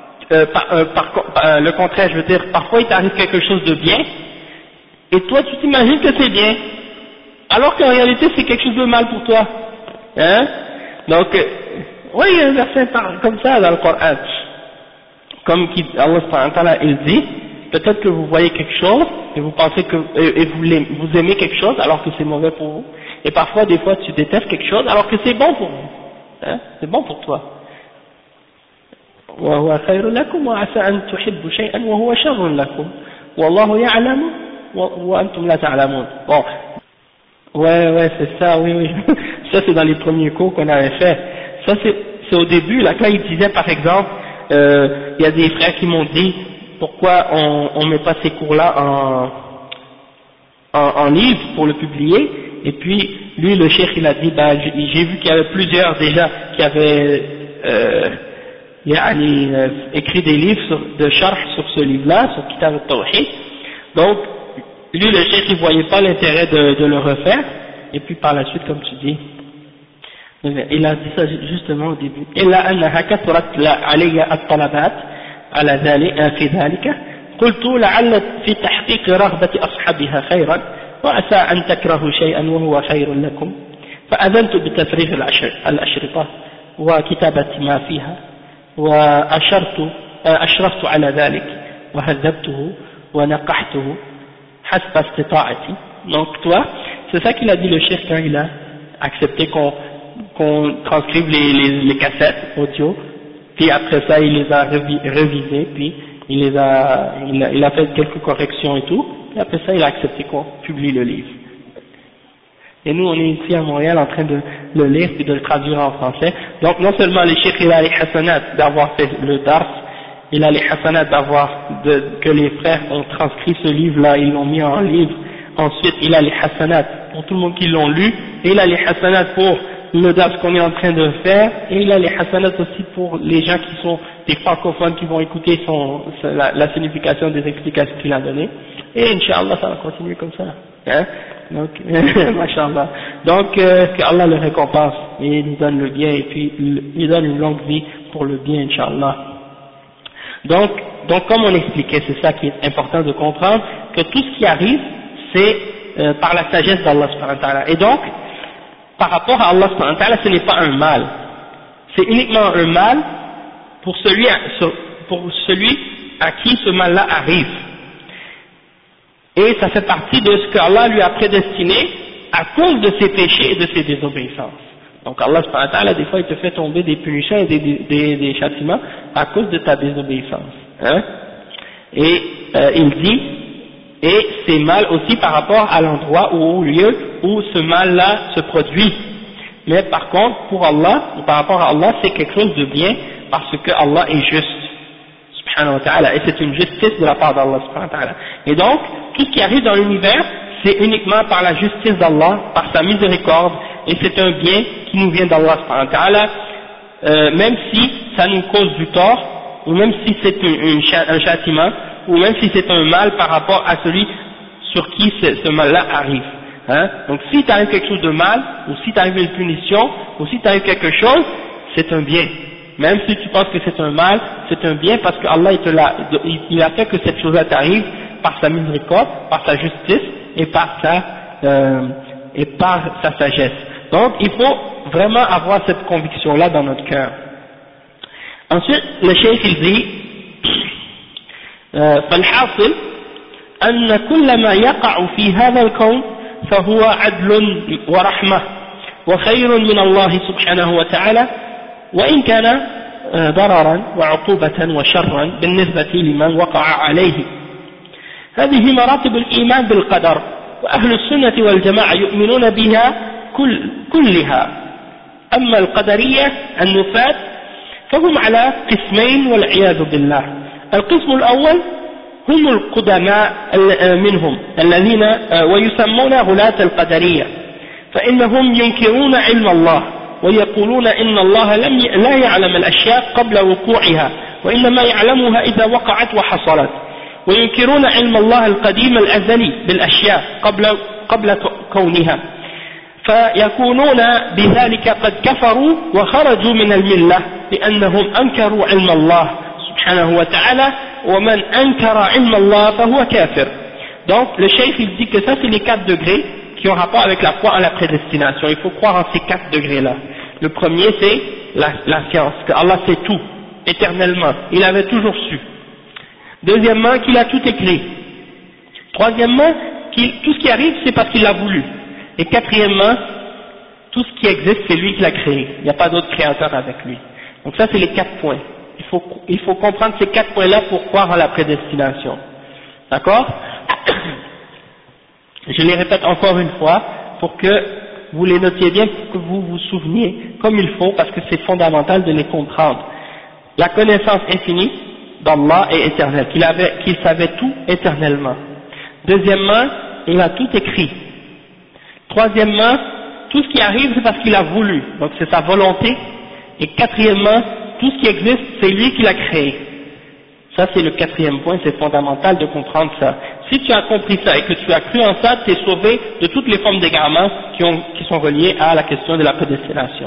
le contraire, je veux dire, parfois il t'arrive quelque chose de bien, et toi tu t'imagines que c'est bien, alors qu'en réalité c'est quelque chose de mal pour toi. Hein? Donc, oui, il y a un verset comme ça dans le Coran, comme Allah subhanahu wa ta'ala il dit, peut-être que vous voyez quelque chose, et vous pensez que, et vous aimez quelque chose alors que c'est mauvais pour vous, et parfois, des fois tu détestes quelque chose alors que c'est bon pour vous. Hein? C'est bon pour toi. وهو خير لكم وعسى أن تحبوا شيئا وهو شر لكم والله يعلم وأنتم لا تعلمون. Bon, ouais, c'est ça, oui. Ça c'est dans les premiers cours qu'on avait fait. Ça c'est au début, là, quand il disait par exemple, il y a des frères qui m'ont dit pourquoi on met pas ces cours-là en livre pour le publier, et puis lui le cheikh il a dit j'ai vu qu'il y avait plusieurs déjà qui avaient écrit des livres de sharh sur ce livre-là, sur Kitab al-Tawhid. Donc lui le cheikh il voyait pas l'intérêt de le refaire, et puis par la suite comme tu dis il a dit ça justement au début. إلا أنها كثرت علي الطلبات على ذلك في ذلك قلت لعل في تحقيق رغبة أصحابها خيرا وعسى أن تكرهوا شيئا وهو خير لكم فأذنت بتفريغ الأشرطة وكتابة ما فيها وأشرفت على ذلك وهذبته ونقحته حسب استطاعتي. Donc toi, c'est ça qu'il a dit le cheikh quand il a accepté qu'on transcrive les cassettes audio, puis après ça il les a révisées, puis il a fait quelques corrections et tout, puis après ça il a accepté qu'on publie le livre. Et nous on est ici à Montréal en train de le lire puis de le traduire en français. Donc non seulement le cheikh il a les hasanat d'avoir fait le dars, il a les hasanat que les frères ont transcrit ce livre là, ils l'ont mis en livre. Ensuite il a les hasanat pour tout le monde qui l'ont lu, et il a les hasanat pour le dars qu'on est en train de faire, et il a les hasanat aussi pour les gens qui sont des francophones qui vont écouter la signification des explications qu'il a données. Et Inch'Allah ça va continuer comme ça, hein. Donc Masha'Allah, donc qu'Allah le récompense et il nous donne le bien, et puis il donne une longue vie pour le bien Inch'Allah. Donc comme on expliquait, c'est ça qui est important de comprendre, que tout ce qui arrive c'est par la sagesse d'Allah subhanahu wa ta'ala. Et donc par rapport à Allah subhanahu wa ta'ala, ce n'est pas un mal, c'est uniquement un mal pour celui à qui ce mal-là arrive, et ça fait partie de ce qu'Allah lui a prédestiné à cause de ses péchés et de ses désobéissances. Donc Allah subhanahu wa ta'ala, des fois il te fait tomber des punitions et des châtiments à cause de ta désobéissance, hein? Et il dit, et c'est mal aussi par rapport à l'endroit ou au lieu où ce mal-là se produit. Mais par contre, pour Allah, ou par rapport à Allah, c'est quelque chose de bien, parce que Allah est juste, subhanahu wa ta'ala, et c'est une justice de la part d'Allah, subhanahu wa ta'ala. Et donc, tout ce qui arrive dans l'univers, c'est uniquement par la justice d'Allah, par sa miséricorde, et c'est un bien qui nous vient d'Allah, subhanahu wa ta'ala, même si ça nous cause du tort, ou même si c'est un châtiment, ou même si c'est un mal par rapport à celui sur qui ce mal-là arrive. Hein? Donc si t'arrive quelque chose de mal, ou si t'arrive une punition, ou si t'arrive quelque chose, c'est un bien. Même si tu penses que c'est un mal, c'est un bien parce que Allah il a fait que cette chose-là t'arrive par sa miséricorde, par sa justice et par sa sagesse. Donc il faut vraiment avoir cette conviction-là dans notre cœur. Ensuite, le cheikh il dit فالحاصل أن كل ما يقع في هذا الكون فهو عدل ورحمة وخير من الله سبحانه وتعالى وإن كان ضررا وعقوبة وشرا بالنسبة لمن وقع عليه. هذه مراتب الإيمان بالقدر، وأهل السنة والجماعة يؤمنون بها كلها. أما القدرية النفاة فهم على قسمين والعياذ بالله. القسم الأول هم القدماء منهم الذين ويسمون غلاة القدرية، فإنهم ينكرون علم الله ويقولون إن الله لا يعلم الأشياء قبل وقوعها وإنما يعلمها إذا وقعت وحصلت، وينكرون علم الله القديم الأزلي بالأشياء قبل كونها، فيكونون بذلك قد كفروا وخرجوا من الملة لأنهم أنكروا علم الله سبحانه وتعالى ومن أنكر علم الله فهو كافر. Donc le cheikh il dit que ça c'est les 4 degrés qui ont rapport avec la foi en la prédestination. Il faut croire en ces 4 degrés là. Le premier c'est la science, que Allah sait tout éternellement, il avait toujours su. Deuxièmement, qu'il a tout écrit. Troisièmement, tout ce qui arrive c'est parce qu'il l'a voulu. Et quatrièmement, tout ce qui existe c'est lui qui l'a créé, il n'y a pas d'autre créateur avec lui. Donc ça c'est les 4 points. Il faut comprendre ces 4 points-là pour croire en la prédestination. D'accord? Je les répète encore une fois pour que vous les notiez bien, pour que vous vous souveniez comme il faut, parce que c'est fondamental de les comprendre. La connaissance infinie d'Allah est éternelle, qu'il savait tout éternellement. Deuxièmement, il a tout écrit. Troisièmement, tout ce qui arrive c'est parce qu'il a voulu, donc c'est sa volonté. Et quatrièmement, tout ce qui existe c'est lui qui l'a créé. Ça c'est le 4e point, c'est fondamental de comprendre ça. Si tu as compris ça et que tu as cru en ça, tu es sauvé de toutes les formes d'égarement qui sont reliées à la question de la prédestination.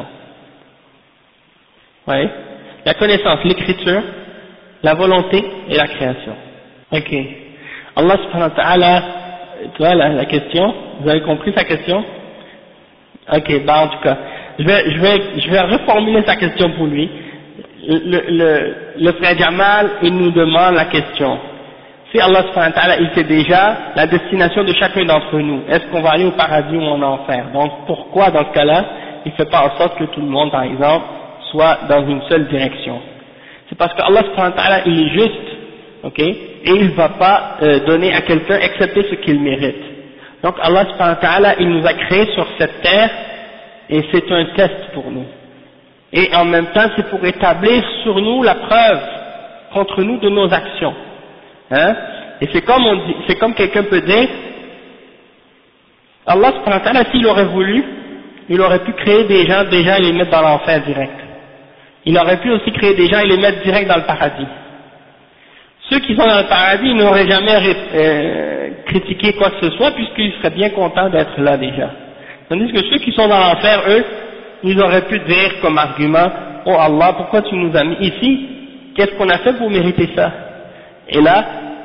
Oui. La connaissance, l'écriture, la volonté et la création. Ok. Allah subhanahu wa ta'ala, tu vois la question, vous avez compris sa question? Ok, bah en tout cas, je vais reformuler sa question pour lui. Le frère Jamal, il nous demande la question. Si Allah subhanahu wa ta'ala, il sait déjà la destination de chacun d'entre nous, est-ce qu'on va aller au paradis ou en enfer? Donc pourquoi dans ce cas-là, il ne fait pas en sorte que tout le monde, par exemple, soit dans une seule direction? C'est parce que Allah subhanahu wa ta'ala, il est juste, ok, et il ne va pas donner à quelqu'un excepté ce qu'il mérite. Donc Allah subhanahu wa ta'ala, il nous a créés sur cette terre, et c'est un test pour nous. Et en même temps, c'est pour établir sur nous la preuve contre nous de nos actions. Hein? Et c'est comme quelqu'un peut dire, Allah subhanahu wa ta'ala, s'il aurait voulu, il aurait pu créer des gens déjà et les mettre dans l'enfer direct. Il aurait pu aussi créer des gens et les mettre direct dans le paradis. Ceux qui sont dans le paradis, ils n'auraient jamais critiqué quoi que ce soit, puisqu'ils seraient bien contents d'être là déjà. Tandis que ceux qui sont dans l'enfer, eux, ils auraient pu dire comme argument, oh Allah, pourquoi tu nous as mis ici? Qu'est-ce qu'on a fait pour mériter ça? Et là,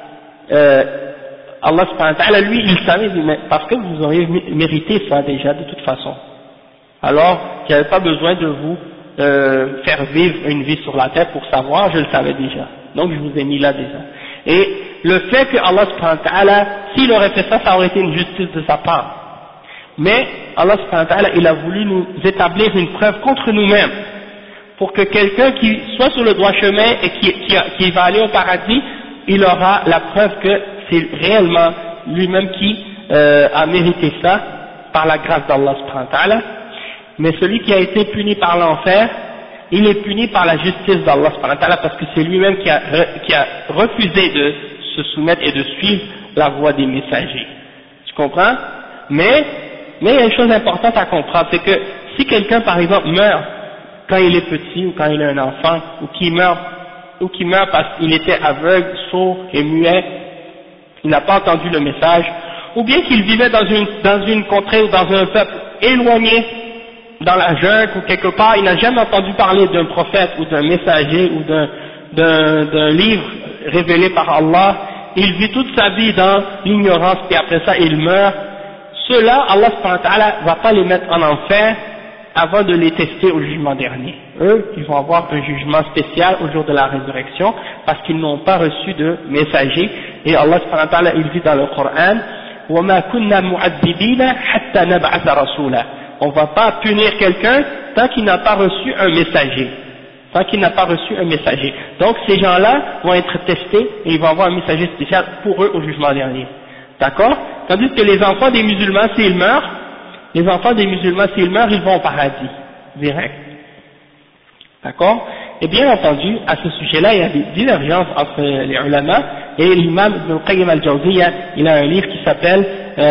Allah subhanahu wa ta'ala, lui, il savait, parce que vous auriez mérité ça déjà de toute façon. Alors, il n'y avait pas besoin de vous faire vivre une vie sur la terre pour savoir, je le savais déjà. Donc je vous ai mis là déjà. Et le fait que Allah subhanahu wa ta'ala, s'il aurait fait ça, ça aurait été une justice de sa part. Mais Allah subhanahu wa ta'ala, il a voulu nous établir une preuve contre nous-mêmes, pour que quelqu'un qui soit sur le droit chemin et qui va aller au paradis, il aura la preuve que c'est réellement lui-même qui a mérité ça par la grâce d'Allah subhanahu wa ta'ala. Mais celui qui a été puni par l'enfer, il est puni par la justice d'Allah subhanahu wa ta'ala, parce que c'est lui-même qui a refusé de se soumettre et de suivre la voie des messagers. Tu comprends? Mais il y a une chose importante à comprendre, c'est que si quelqu'un par exemple meurt quand il est petit ou quand il est un enfant, ou qui meurt parce qu'il était aveugle, sourd et muet, il n'a pas entendu le message, ou bien qu'il vivait dans une contrée ou dans un peuple éloigné, dans la jungle ou quelque part, il n'a jamais entendu parler d'un prophète ou d'un messager ou d'un livre révélé par Allah, il vit toute sa vie dans l'ignorance et après ça il meurt. Ceux-là, Allah subhanahu wa ta'ala va pas les mettre en enfer avant de les tester au jugement dernier. Eux, ils vont avoir un jugement spécial au jour de la résurrection parce qu'ils n'ont pas reçu de messager. Et Allah subhanahu wa ta'ala, il dit dans le Coran, وَمَا كُنَّا مُعَذِّبِينَ حَتَّى نَبْعَثَ رَسُولًا. On ne va pas punir quelqu'un tant qu'il n'a pas reçu un messager. Tant qu'il n'a pas reçu un messager. Donc ces gens-là vont être testés et ils vont avoir un messager spécial pour eux au jugement dernier. D'accord? Tandis que les enfants des musulmans, s'ils meurent, ils vont au paradis, direct. D'accord? Et bien entendu, à ce sujet-là, il y a des divergences entre les ulama, et l'imam Ibn al-Qayyim al-Jawziyya, il a un livre qui s'appelle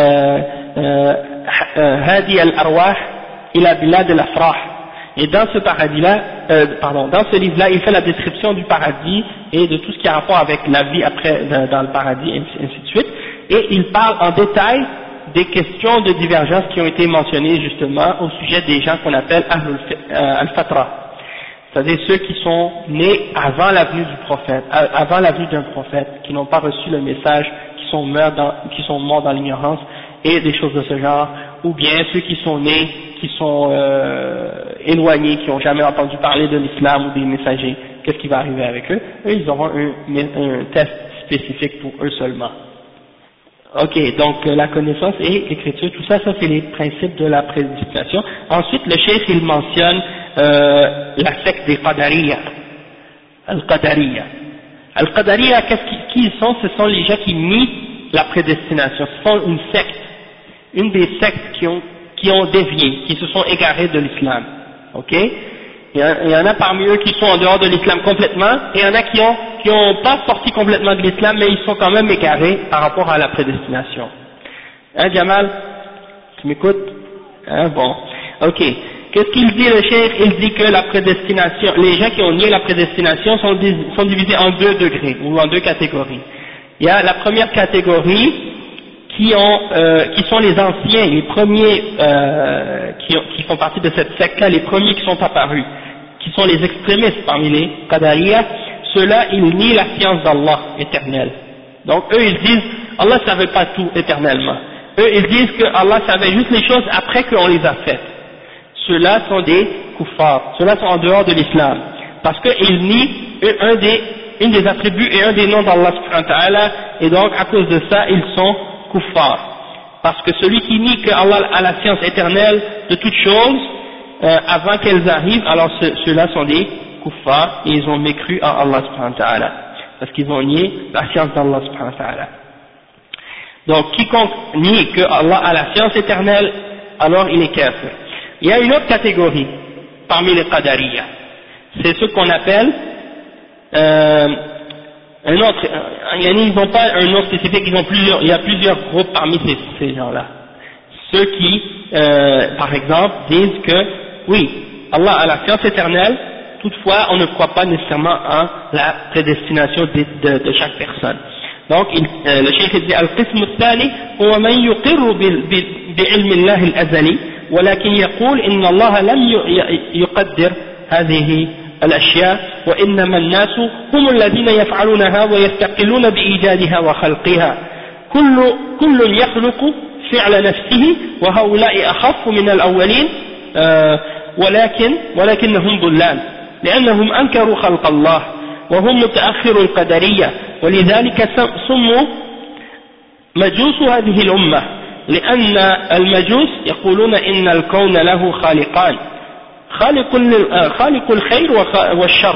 Hadi al-Arwah ila Bilad al-Afrah. Et dans ce paradis-là, dans ce livre-là, il fait la description du paradis et de tout ce qui a rapport avec la vie après dans le paradis, et ainsi de suite. Et il parle en détail des questions de divergence qui ont été mentionnées justement au sujet des gens qu'on appelle Ahlul al-Fatra, c'est-à-dire ceux qui sont nés avant la venue du prophète, avant la venue d'un prophète, qui n'ont pas reçu le message, qui sont morts dans l'ignorance et des choses de ce genre, ou bien ceux qui sont nés, qui sont éloignés, qui n'ont jamais entendu parler de l'islam ou des messagers. Qu'est-ce qui va arriver avec eux? Eux, ils auront un test spécifique pour eux seulement. Ok, donc la connaissance et l'écriture, tout ça, ça c'est les principes de la prédication. Ensuite, le cheikh il mentionne la secte des Qadariyya. Al-Qadariya. Al-Qadariya, qui ils sont? Ce sont les gens qui nient la prédestination. Ce sont une secte, une des sectes qui ont dévié, qui se sont égarés de l'islam. Ok? Il y en a parmi eux qui sont en dehors de l'islam complètement, et il y en a qui ont pas sorti complètement de l'islam, mais ils sont quand même égarés par rapport à la prédestination. Hein, Jamal? Tu m'écoutes? Hein, bon. Ok. Qu'est-ce qu'il dit le cheikh? Il dit que la prédestination, les gens qui ont nié la prédestination sont divisés en deux degrés, ou en deux catégories. Il y a la première catégorie qui sont les anciens, les premiers qui font partie de cette secte-là, les premiers qui sont apparus, qui sont les extrémistes parmi les Qadariya. Ceux-là, ils nient la science d'Allah éternelle. Donc eux, ils disent, Allah ne savait pas tout éternellement. Eux, ils disent que Allah savait juste les choses après qu'on les a faites. Ceux-là sont des kuffars, ceux-là sont en dehors de l'islam, parce qu'ils nient une des attributs et un des noms d'Allah subhanahu wa ta'ala, et donc à cause de ça, ils sont kuffars. Parce que celui qui nie que Allah a la science éternelle de toutes choses, avant qu'elles arrivent, alors ceux-là sont des kuffars, et ils ont mécru en Allah subhanahu wa ta'ala, parce qu'ils ont nié la science d'Allah subhanahu wa ta'ala. Donc quiconque nie que Allah a la science éternelle, alors il est kafir. Il y a une autre catégorie parmi les Qadariya, c'est ce qu'on appelle un autre, ils n'ont pas un nom spécifique, il y a plusieurs groupes parmi ces gens-là. Ceux qui, par exemple, disent que, oui, Allah a la science éternelle, toutefois on ne croit pas nécessairement en la prédestination de chaque personne. Donc, le cheikh dit, al-qism al-thani, huwa man yuqirru bi'ilmi Allah al-azali, ولكن يقول إن الله لم يقدر هذه الأشياء وإنما الناس هم الذين يفعلونها ويستقلون بإيجادها وخلقها كل يخلق فعل نفسه وهؤلاء أخف من الأولين ولكنهم ضلال لأنهم أنكروا خلق الله وهم متأخر القدرية ولذلك سموا مجوس هذه الأمة لأن المجوس يقولون إن الكون له خالقان خالق الخير والشر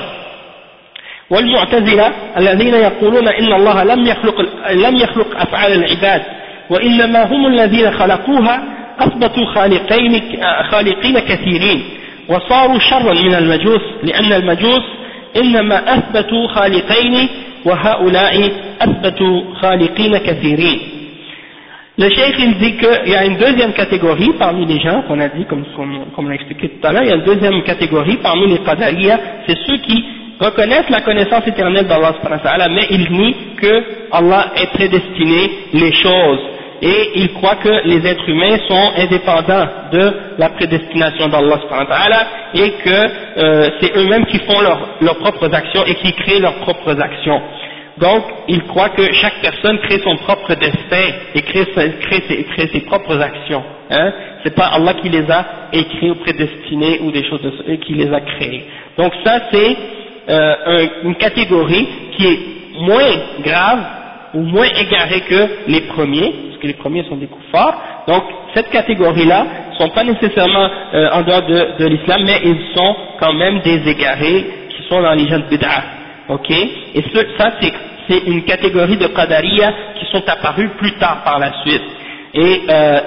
والمعتزلة الذين يقولون إن الله لم يخلق أفعال العباد وإنما هم الذين خلقوها أثبتوا خالقين كثيرين وصاروا شرا من المجوس لأن المجوس إنما أثبتوا خالقين وهؤلاء أثبتوا خالقين كثيرين. Le cheikh il dit qu'il y a une deuxième catégorie parmi les gens qu'on a dit, comme on l'a expliqué tout à l'heure, il y a une deuxième catégorie parmi les Qadariya, c'est ceux qui reconnaissent la connaissance éternelle d'Allah subhanahu wa ta'ala, mais ils nient que Allah ait prédestiné les choses, et ils croient que les êtres humains sont indépendants de la prédestination d'Allah subhanahu wa ta'ala, et que c'est eux-mêmes qui font leurs propres actions et qui créent leurs propres actions. Donc, ils croient que chaque personne crée son propre destin et crée ses propres actions. Hein? C'est pas Allah qui les a écrits ou prédestinés ou des choses de ça, qui les a créés. Donc ça, c'est une catégorie qui est moins grave ou moins égarée que les premiers, parce que les premiers sont des kuffars. Donc, cette catégorie-là sont pas nécessairement en dehors de l'islam, mais ils sont quand même des égarés qui sont dans les gens de bid'ah. Ok, et ça c'est une catégorie de Qadariya qui sont apparus plus tard par la suite. Et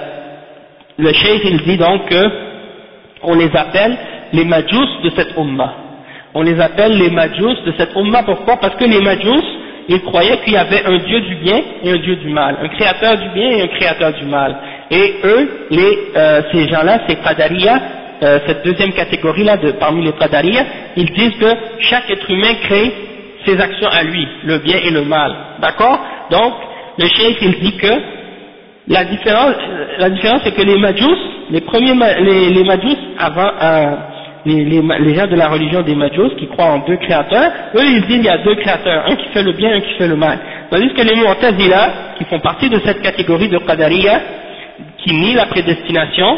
le cheikh il dit donc que on les appelle les majous de cette umma. On les appelle les majous de cette umma. Pourquoi? Parce que les majous, ils croyaient qu'il y avait un dieu du bien et un dieu du mal, un créateur du bien et un créateur du mal. Et eux, ces gens-là, ces Qadariya, cette deuxième catégorie-là parmi les Qadariya, ils disent que chaque être humain crée ses actions à lui, le bien et le mal. D'accord? Donc, le cheikh il dit que la différence c'est que les majous, les majous avant, les gens de la religion des majous qui croient en deux créateurs, eux ils disent il y a deux créateurs, un qui fait le bien et un qui fait le mal. Tandis que les mu'tazila, qui font partie de cette catégorie de Qadariya, qui nient la prédestination,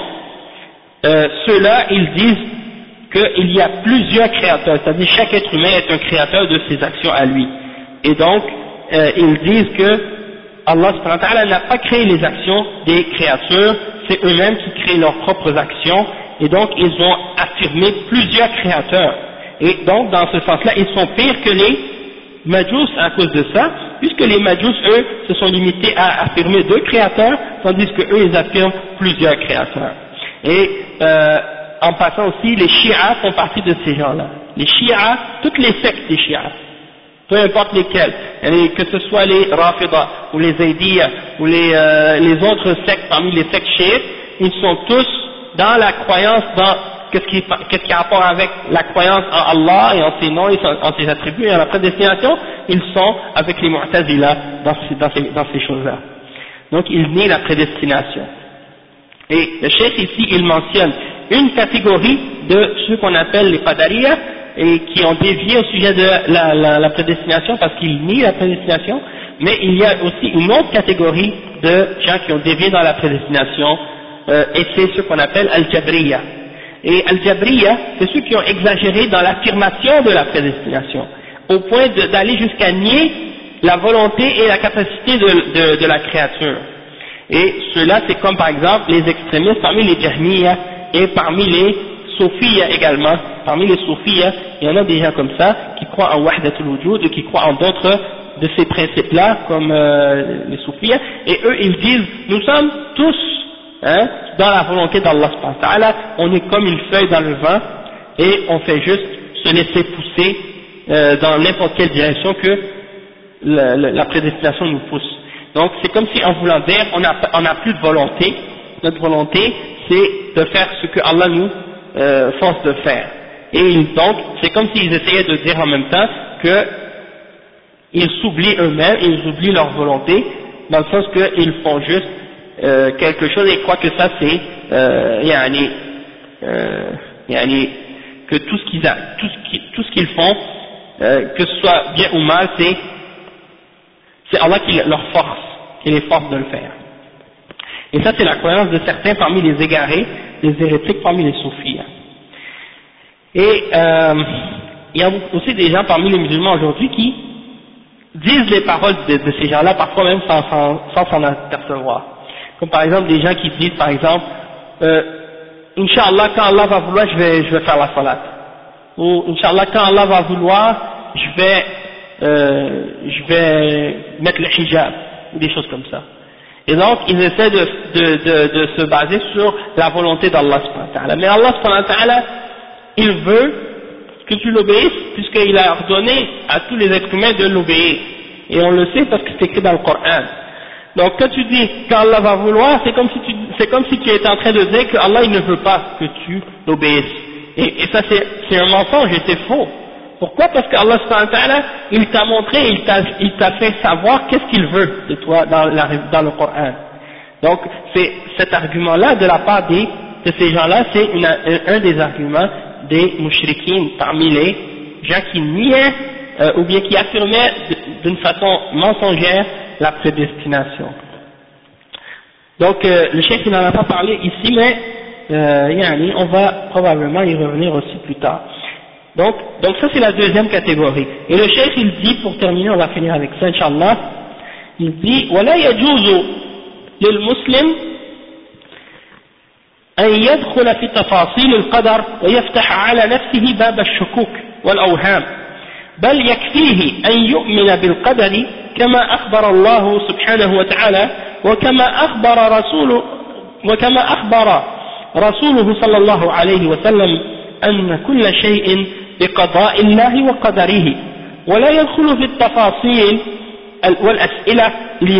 ceux-là ils disent qu'il y a plusieurs créateurs, c'est-à-dire chaque être humain est un créateur de ses actions à lui. Et donc, ils disent que Allah subhanahu wa ta'ala n'a pas créé les actions des créatures, c'est eux-mêmes qui créent leurs propres actions, et donc ils ont affirmé plusieurs créateurs. Et donc, dans ce sens-là, ils sont pires que les Majous à cause de ça, puisque les Majous, eux, se sont limités à affirmer 2 créateurs, tandis que eux, ils affirment plusieurs créateurs. Et en passant aussi, les Shi'a font partie de ces gens-là. Les Shi'a, toutes les sectes des Shi'a, peu importe lesquelles, que ce soit les Rafida ou les Zaydiyya ou les autres sectes parmi les sectes chiites, ils sont tous dans la croyance dans qu'est-ce qui a rapport avec la croyance en Allah et en ses noms et en ses attributs et en la prédestination. Ils sont avec les Mu'tazila dans ces choses-là. Donc ils nient la prédestination. Et le cheikh ici, il mentionne une catégorie de ceux qu'on appelle les Qadariyya et qui ont dévié au sujet de la prédestination parce qu'ils nient la prédestination, mais il y a aussi une autre catégorie de gens qui ont dévié dans la prédestination et c'est ceux qu'on appelle Al-Jabriyya. Et Al-Jabriyya, c'est ceux qui ont exagéré dans l'affirmation de la prédestination, au point d'aller jusqu'à nier la volonté et la capacité de la créature. Et ceux-là, c'est comme par exemple les extrémistes parmi les Jahmiyya et parmi les Soufiyya également. Parmi les Soufiyya, il y en a des gens comme ça qui croient en Wahdatul Wujud et qui croient en d'autres de ces principes-là, comme les Soufiyya. Et eux, ils disent, nous sommes tous dans la volonté d'Allah subhanahu wa ta'ala, on est comme une feuille dans le vent et on fait juste se laisser pousser dans n'importe quelle direction que la prédestination nous pousse. Donc c'est comme si en voulant dire on n'a plus de volonté, notre volonté c'est de faire ce que Allah nous force de faire. Et donc c'est comme s'ils essayaient de dire en même temps qu'ils s'oublient eux-mêmes, ils oublient leur volonté, dans le sens qu'ils font juste quelque chose et croient que ça c'est que tout ce qu'ils font, que ce soit bien ou mal, c'est Allah qui leur force, qui les force de le faire. Et ça c'est la croyance de certains parmi les égarés, les hérétiques parmi les soufis. Et il y a aussi des gens parmi les musulmans aujourd'hui qui disent les paroles de ces gens-là, parfois même sans s'en apercevoir. Comme par exemple des gens qui disent par exemple Inch'Allah quand Allah va vouloir je vais faire la salat, ou Inch'Allah quand Allah va vouloir je vais mettre le hijab, ou des choses comme ça. Et donc ils essaient de se baser sur la volonté d'Allah subhanahu wa ta'ala. Mais Allah subhanahu wa ta'ala, il veut que tu l'obéisses puisqu'il a ordonné à tous les êtres humains de l'obéir. Et on le sait parce que c'est écrit dans le Coran. Donc quand tu dis qu'Allah va vouloir, c'est comme si tu étais en train de dire que Allah il ne veut pas que tu l'obéisses. Et ça c'est un mensonge et c'est faux. Pourquoi? Parce que Allah subhanahu wa ta'ala, il t'a montré, il t'a fait savoir qu'est-ce qu'il veut de toi dans le Coran. Donc c'est cet argument-là de la part de ces gens-là, c'est un des arguments des mouchrikines parmi les gens qui niaient ou bien qui affirmaient d'une façon mensongère la prédestination. Donc le cheikh n'en a pas parlé ici, mais on va probablement y revenir aussi plus tard. Donc ça c'est la deuxième catégorie. Et le cheikh il dit, pour terminer, on va finir avec ça Inch'Allah, il dit ولا يجوز للمسلم أن يدخل في تفاصيل القدر ويفتح على نفسه باب الشكوك والأوهام، بل يكفيه أن يؤمن بالقدر كما أخبر الله سبحانه وتعالى وكما أخبر رسوله صلى الله عليه وسلم أن كل شيء بقضاء الله وقدره، ولا يدخل في التفاصيل والأسئلة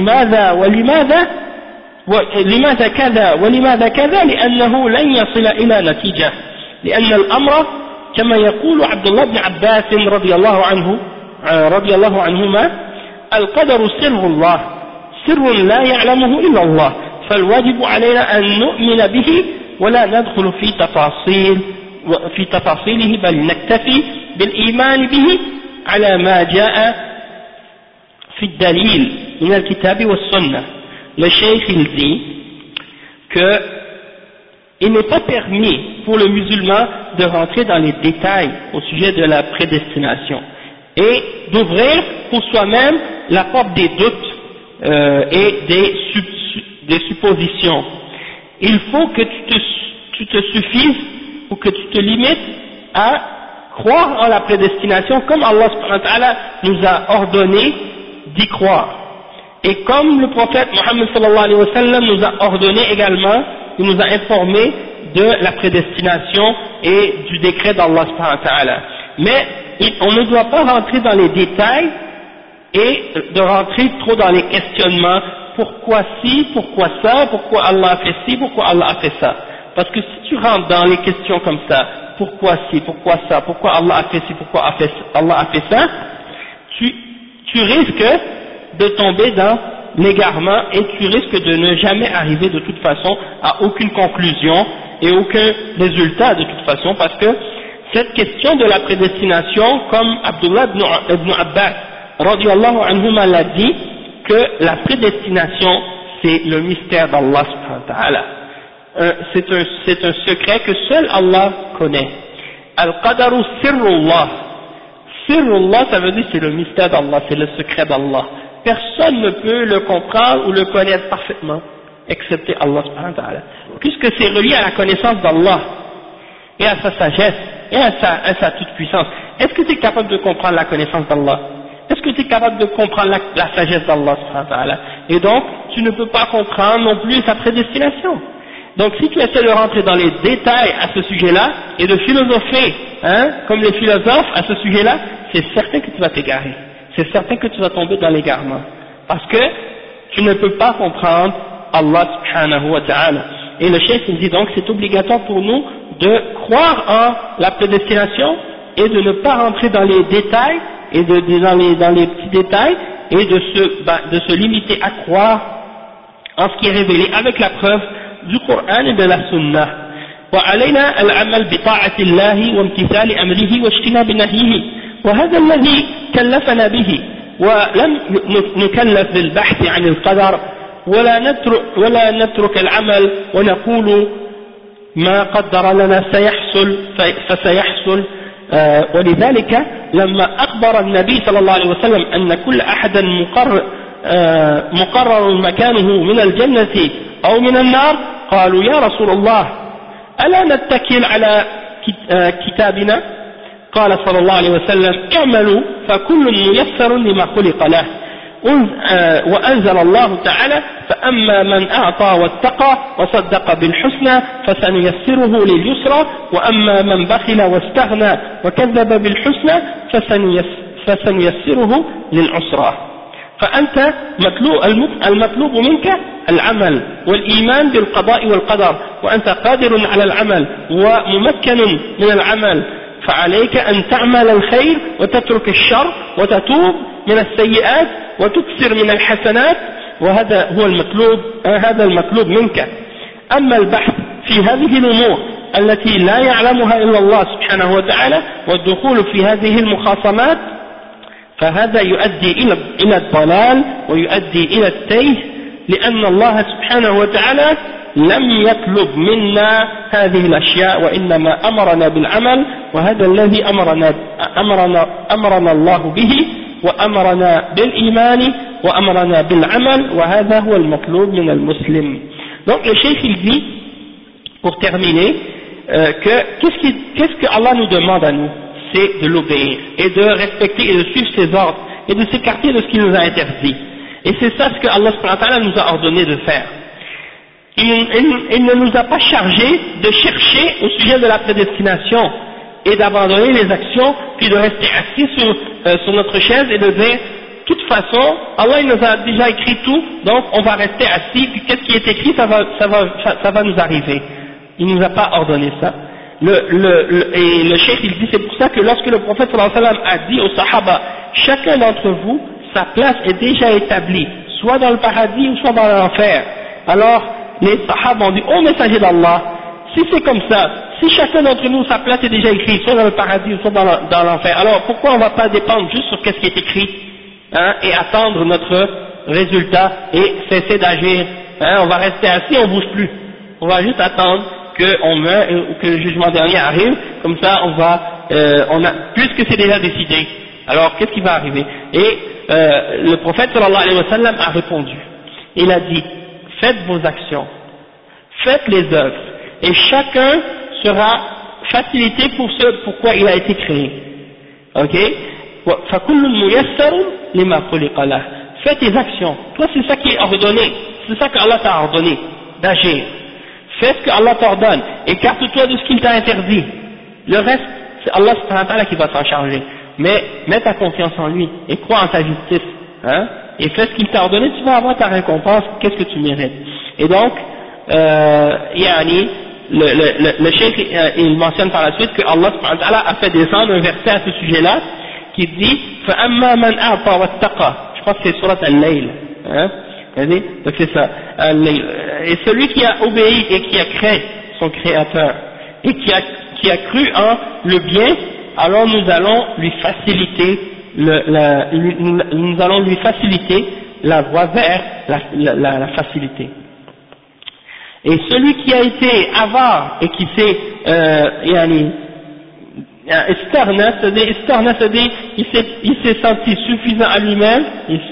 لماذا كذا ولماذا كذا، لأنه لن يصل إلى نتيجة، لأن الأمر كما يقول عبد الله بن عباس رضي الله عنهما القدر سر الله، سر لا يعلمه إلا الله، فالواجب علينا أن نؤمن به ولا ندخل في تفاصيله بل نكتفي بالإيمان به على ما جاء في الدليل من الكتاب والسنة. Le cheikh il dit que il n'est pas permis pour le musulman de rentrer dans les détails au sujet de la prédestination et d'ouvrir pour soi-même la porte des doutes et des suppositions. Il faut que tu te suffises ou que tu te limites à croire en la prédestination comme Allah subhanahu wa ta'ala nous a ordonné d'y croire. Et comme le prophète Mohammed sallallahu alayhi wa sallam nous a ordonné également, il nous a informé de la prédestination et du décret d'Allah subhanahu wa ta'ala. Mais on ne doit pas rentrer dans les détails et de rentrer trop dans les questionnements, pourquoi ci, pourquoi ça, pourquoi Allah a fait ci, pourquoi Allah a fait ça. Parce que si tu rentres dans les questions comme ça, pourquoi ci, pourquoi ça, pourquoi Allah a fait ci, pourquoi Allah a fait ça, tu risques de tomber dans l'égarement et tu risques de ne jamais arriver de toute façon à aucune conclusion et aucun résultat de toute façon, parce que cette question de la prédestination, comme Abdullah ibn Abbas radiyallahu anhuma l'a dit, que la prédestination c'est le mystère d'Allah subhanahu wa ta'ala. C'est un secret que seul Allah connaît. Al-Qadaru sirrullah. Sirrullah, ça veut dire c'est le mystère d'Allah, c'est le secret d'Allah. Personne ne peut le comprendre ou le connaître parfaitement, excepté Allah subhanahu wa ta'ala. Puisque c'est relié à la connaissance d'Allah, et à sa sagesse, et à sa toute-puissance. Est-ce que tu es capable de comprendre la connaissance d'Allah? Est-ce que tu es capable de comprendre la sagesse d'Allah subhanahu wa ta'ala? Et donc, tu ne peux pas comprendre non plus sa prédestination. Donc si tu essaies de rentrer dans les détails à ce sujet-là, et de philosopher, comme les philosophes à ce sujet-là, c'est certain que tu vas t'égarer. C'est certain que tu vas tomber dans l'égarement. Parce que tu ne peux pas comprendre Allah subhanahu wa ta'ala. Et le cheikh dit donc c'est obligatoire pour nous de croire en la prédestination et de ne pas rentrer dans les détails et dans les petits détails et de se limiter à croire en ce qui est révélé avec la preuve du Coran et de la Sunna. وعلينا العمل بطاعة الله وامتثال أمره واجتناب نهيه وهذا الذي كلفنا به ولم نكلف بالبحث عن القدر ولا نترك العمل ونقول ما قدر لنا سيحصل فسيحصل ولذلك لما أخبر النبي صلى الله عليه وسلم أن كل أحد مقرر مكانه من الجنة أو من النار قالوا يا رسول الله ألا نتكل على كتابنا قال صلى الله عليه وسلم اعملوا فكل ميسر لما خلق له وأنزل الله تعالى فأما من أعطى واتقى وصدق بالحسنى فسنيسره لليسرى وأما من بخل واستغنى وكذب بالحسنى فسنيسره للعسرى فأنت المطلوب منك العمل والإيمان بالقضاء والقدر وأنت قادر على العمل وممكن من العمل فعليك أن تعمل الخير وتترك الشر وتتوب من السيئات وتكثر من الحسنات وهذا هو المطلوب منك. أما البحث في هذه الأمور التي لا يعلمها إلا الله سبحانه وتعالى والدخول في هذه المخاصمات فهذا يؤدي إلى الضلال ويؤدي إلى التيه لأن الله سبحانه وتعالى لم يطلب منا هذه الأشياء وإنما أمرنا بالعمل وهذا الذي أمرنا الله به وأمرنا بالإيمان وأمرنا بالعمل وهذا هو المطلوب من المسلم. Donc le cheikh il dit pour terminer qu'est-ce que Allah nous demande à nous, c'est de l'obéir et de respecter et de suivre ses ordres et de s'écarter de ce qu'il nous a interdit. Et c'est ça ce que Allah subhanahu wa ta'ala nous a ordonné de faire. Il ne nous a pas chargé de chercher au sujet de la prédestination et d'abandonner les actions puis de rester assis sur notre chaise et de dire de toute façon Allah il nous a déjà écrit tout donc on va rester assis puis qu'est-ce qui est écrit ça va nous arriver. Il ne nous a pas ordonné ça. Et le cheikh il dit c'est pour ça que lorsque le prophète sallallahu alayhi wa sallam a dit aux sahaba chacun d'entre vous sa place est déjà établie soit dans le paradis ou soit dans l'enfer, alors les sahaba ont dit ô messager d'Allah si c'est comme ça, si chacun d'entre nous sa place est déjà écrite soit dans le paradis ou soit dans l'enfer, alors pourquoi on ne va pas dépendre juste sur qu'est-ce qui est écrit et attendre notre résultat et cesser d'agir, on va rester assis, on ne bouge plus, on va juste attendre qu'on meurt ou que le jugement dernier arrive, comme ça puisque c'est déjà décidé, alors qu'est-ce qui va arriver? Et le prophète sallallahu alayhi wa sallam a répondu, il a dit faites vos actions, faites les œuvres et chacun sera facilité pour ce pourquoi il a été créé. Ok? فَكُلٌّ مُيَسَّرٌ لِمَا خُلِقَ لَهُ. Fais tes actions. Toi, c'est ça qui est ordonné. C'est ça qu'Allah t'a ordonné d'agir. Fais ce que Allah t'ordonne. Écarte-toi de ce qu'il t'a interdit. Le reste, c'est Allah subhanahu wa ta'ala qui va s'en charger. Mais mets ta confiance en lui et crois en sa justice. Hein? Et fais ce qu'il t'a ordonné, tu vas avoir ta récompense. Qu'est-ce que tu mérites? Et donc, yani, le cheikh, il mentionne par la suite que Allah subhanahu wa ta'ala a fait descendre un verset à ce sujet-là qui dit فَأَمَّا مَنْ أَعْطَى وَاتَّقَى. Je crois que c'est surat Al-Layl. Hein? Donc c'est ça. Et celui qui a obéi et qui a craint son créateur et qui a cru en le bien, alors nous allons lui faciliter nous allons lui faciliter la voie vers la facilité. Et celui qui a été avare et qui s'est il s'est senti suffisant à lui-même,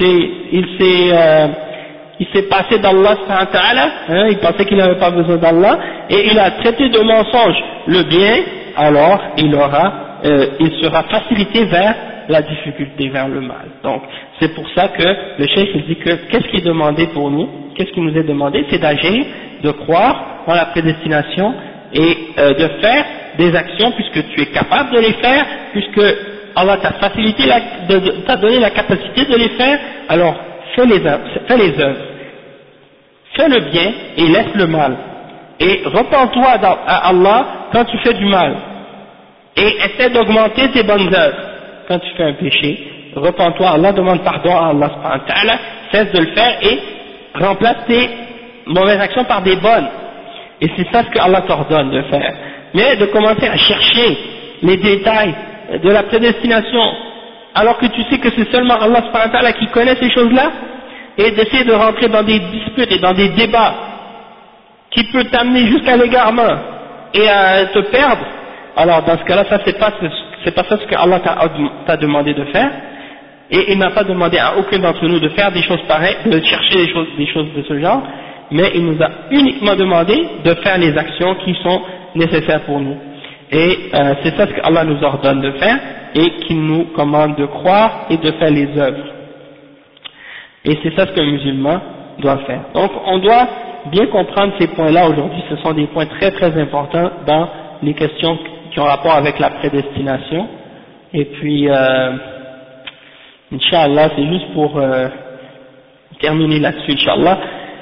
il s'est passé d'Allah subhanahu wa ta'ala, hein, il pensait qu'il n'avait pas besoin d'Allah, et il a traité de mensonge le bien, alors il sera facilité vers la difficulté, vers le mal. Donc c'est pour ça que le cheikh dit que qu'est-ce qui est demandé pour nous, qu'est-ce qui nous est demandé, c'est d'agir, de croire en la prédestination et de faire des actions puisque tu es capable de les faire, puisque Allah t'a facilité, t'a donné la capacité de les faire, alors fais les œuvres, fais le bien et laisse le mal, et repens-toi à Allah quand tu fais du mal, et essaie d'augmenter tes bonnes œuvres. Quand tu fais un péché, repens-toi à Allah, demande pardon à Allah subhanahu wa ta'ala, cesse de le faire et remplace tes mauvaises actions par des bonnes. Et c'est ça ce que Allah t'ordonne de faire. Mais de commencer à chercher les détails de la prédestination, alors que tu sais que c'est seulement Allah subhanahu wa ta'ala qui connaît ces choses-là, et d'essayer de rentrer dans des disputes et dans des débats qui peut t'amener jusqu'à l'égarement et à te perdre, alors dans ce cas-là, ça c'est pas ça ce que Allah t'a demandé de faire, et il n'a pas demandé à aucun d'entre nous de faire des choses pareilles, de chercher des choses de ce genre, mais il nous a uniquement demandé de faire les actions qui sont nécessaires pour nous. Et c'est ça ce que Allah nous ordonne de faire, et qu'il nous commande de croire et de faire les œuvres. Et c'est ça ce qu'un musulman doit faire. Donc on doit bien comprendre ces points-là aujourd'hui, ce sont des points très très importants dans les questions qui ont rapport avec la prédestination. Et puis, Inch'Allah, c'est juste pour terminer là-dessus, Inch'Allah.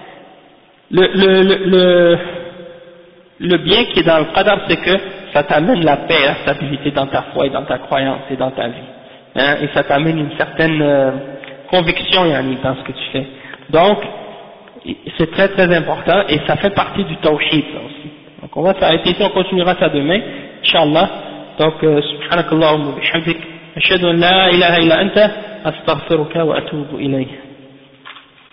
Le bien qui est dans le qadar, c'est que ça t'amène la paix et la stabilité dans ta foi et dans ta croyance et dans ta vie. Hein, et ça t'amène une certaine conviction, yani, dans ce que tu fais. Donc, c'est très très important et ça fait partie du tawhid, ça aussi. Donc on va s'arrêter ici, on continuera ça demain, Inch'Allah. Donc, subhanakallahumma bihamdik, ashhadu an la ilaha illa anta, astaghfiruka wa atubu ilayh.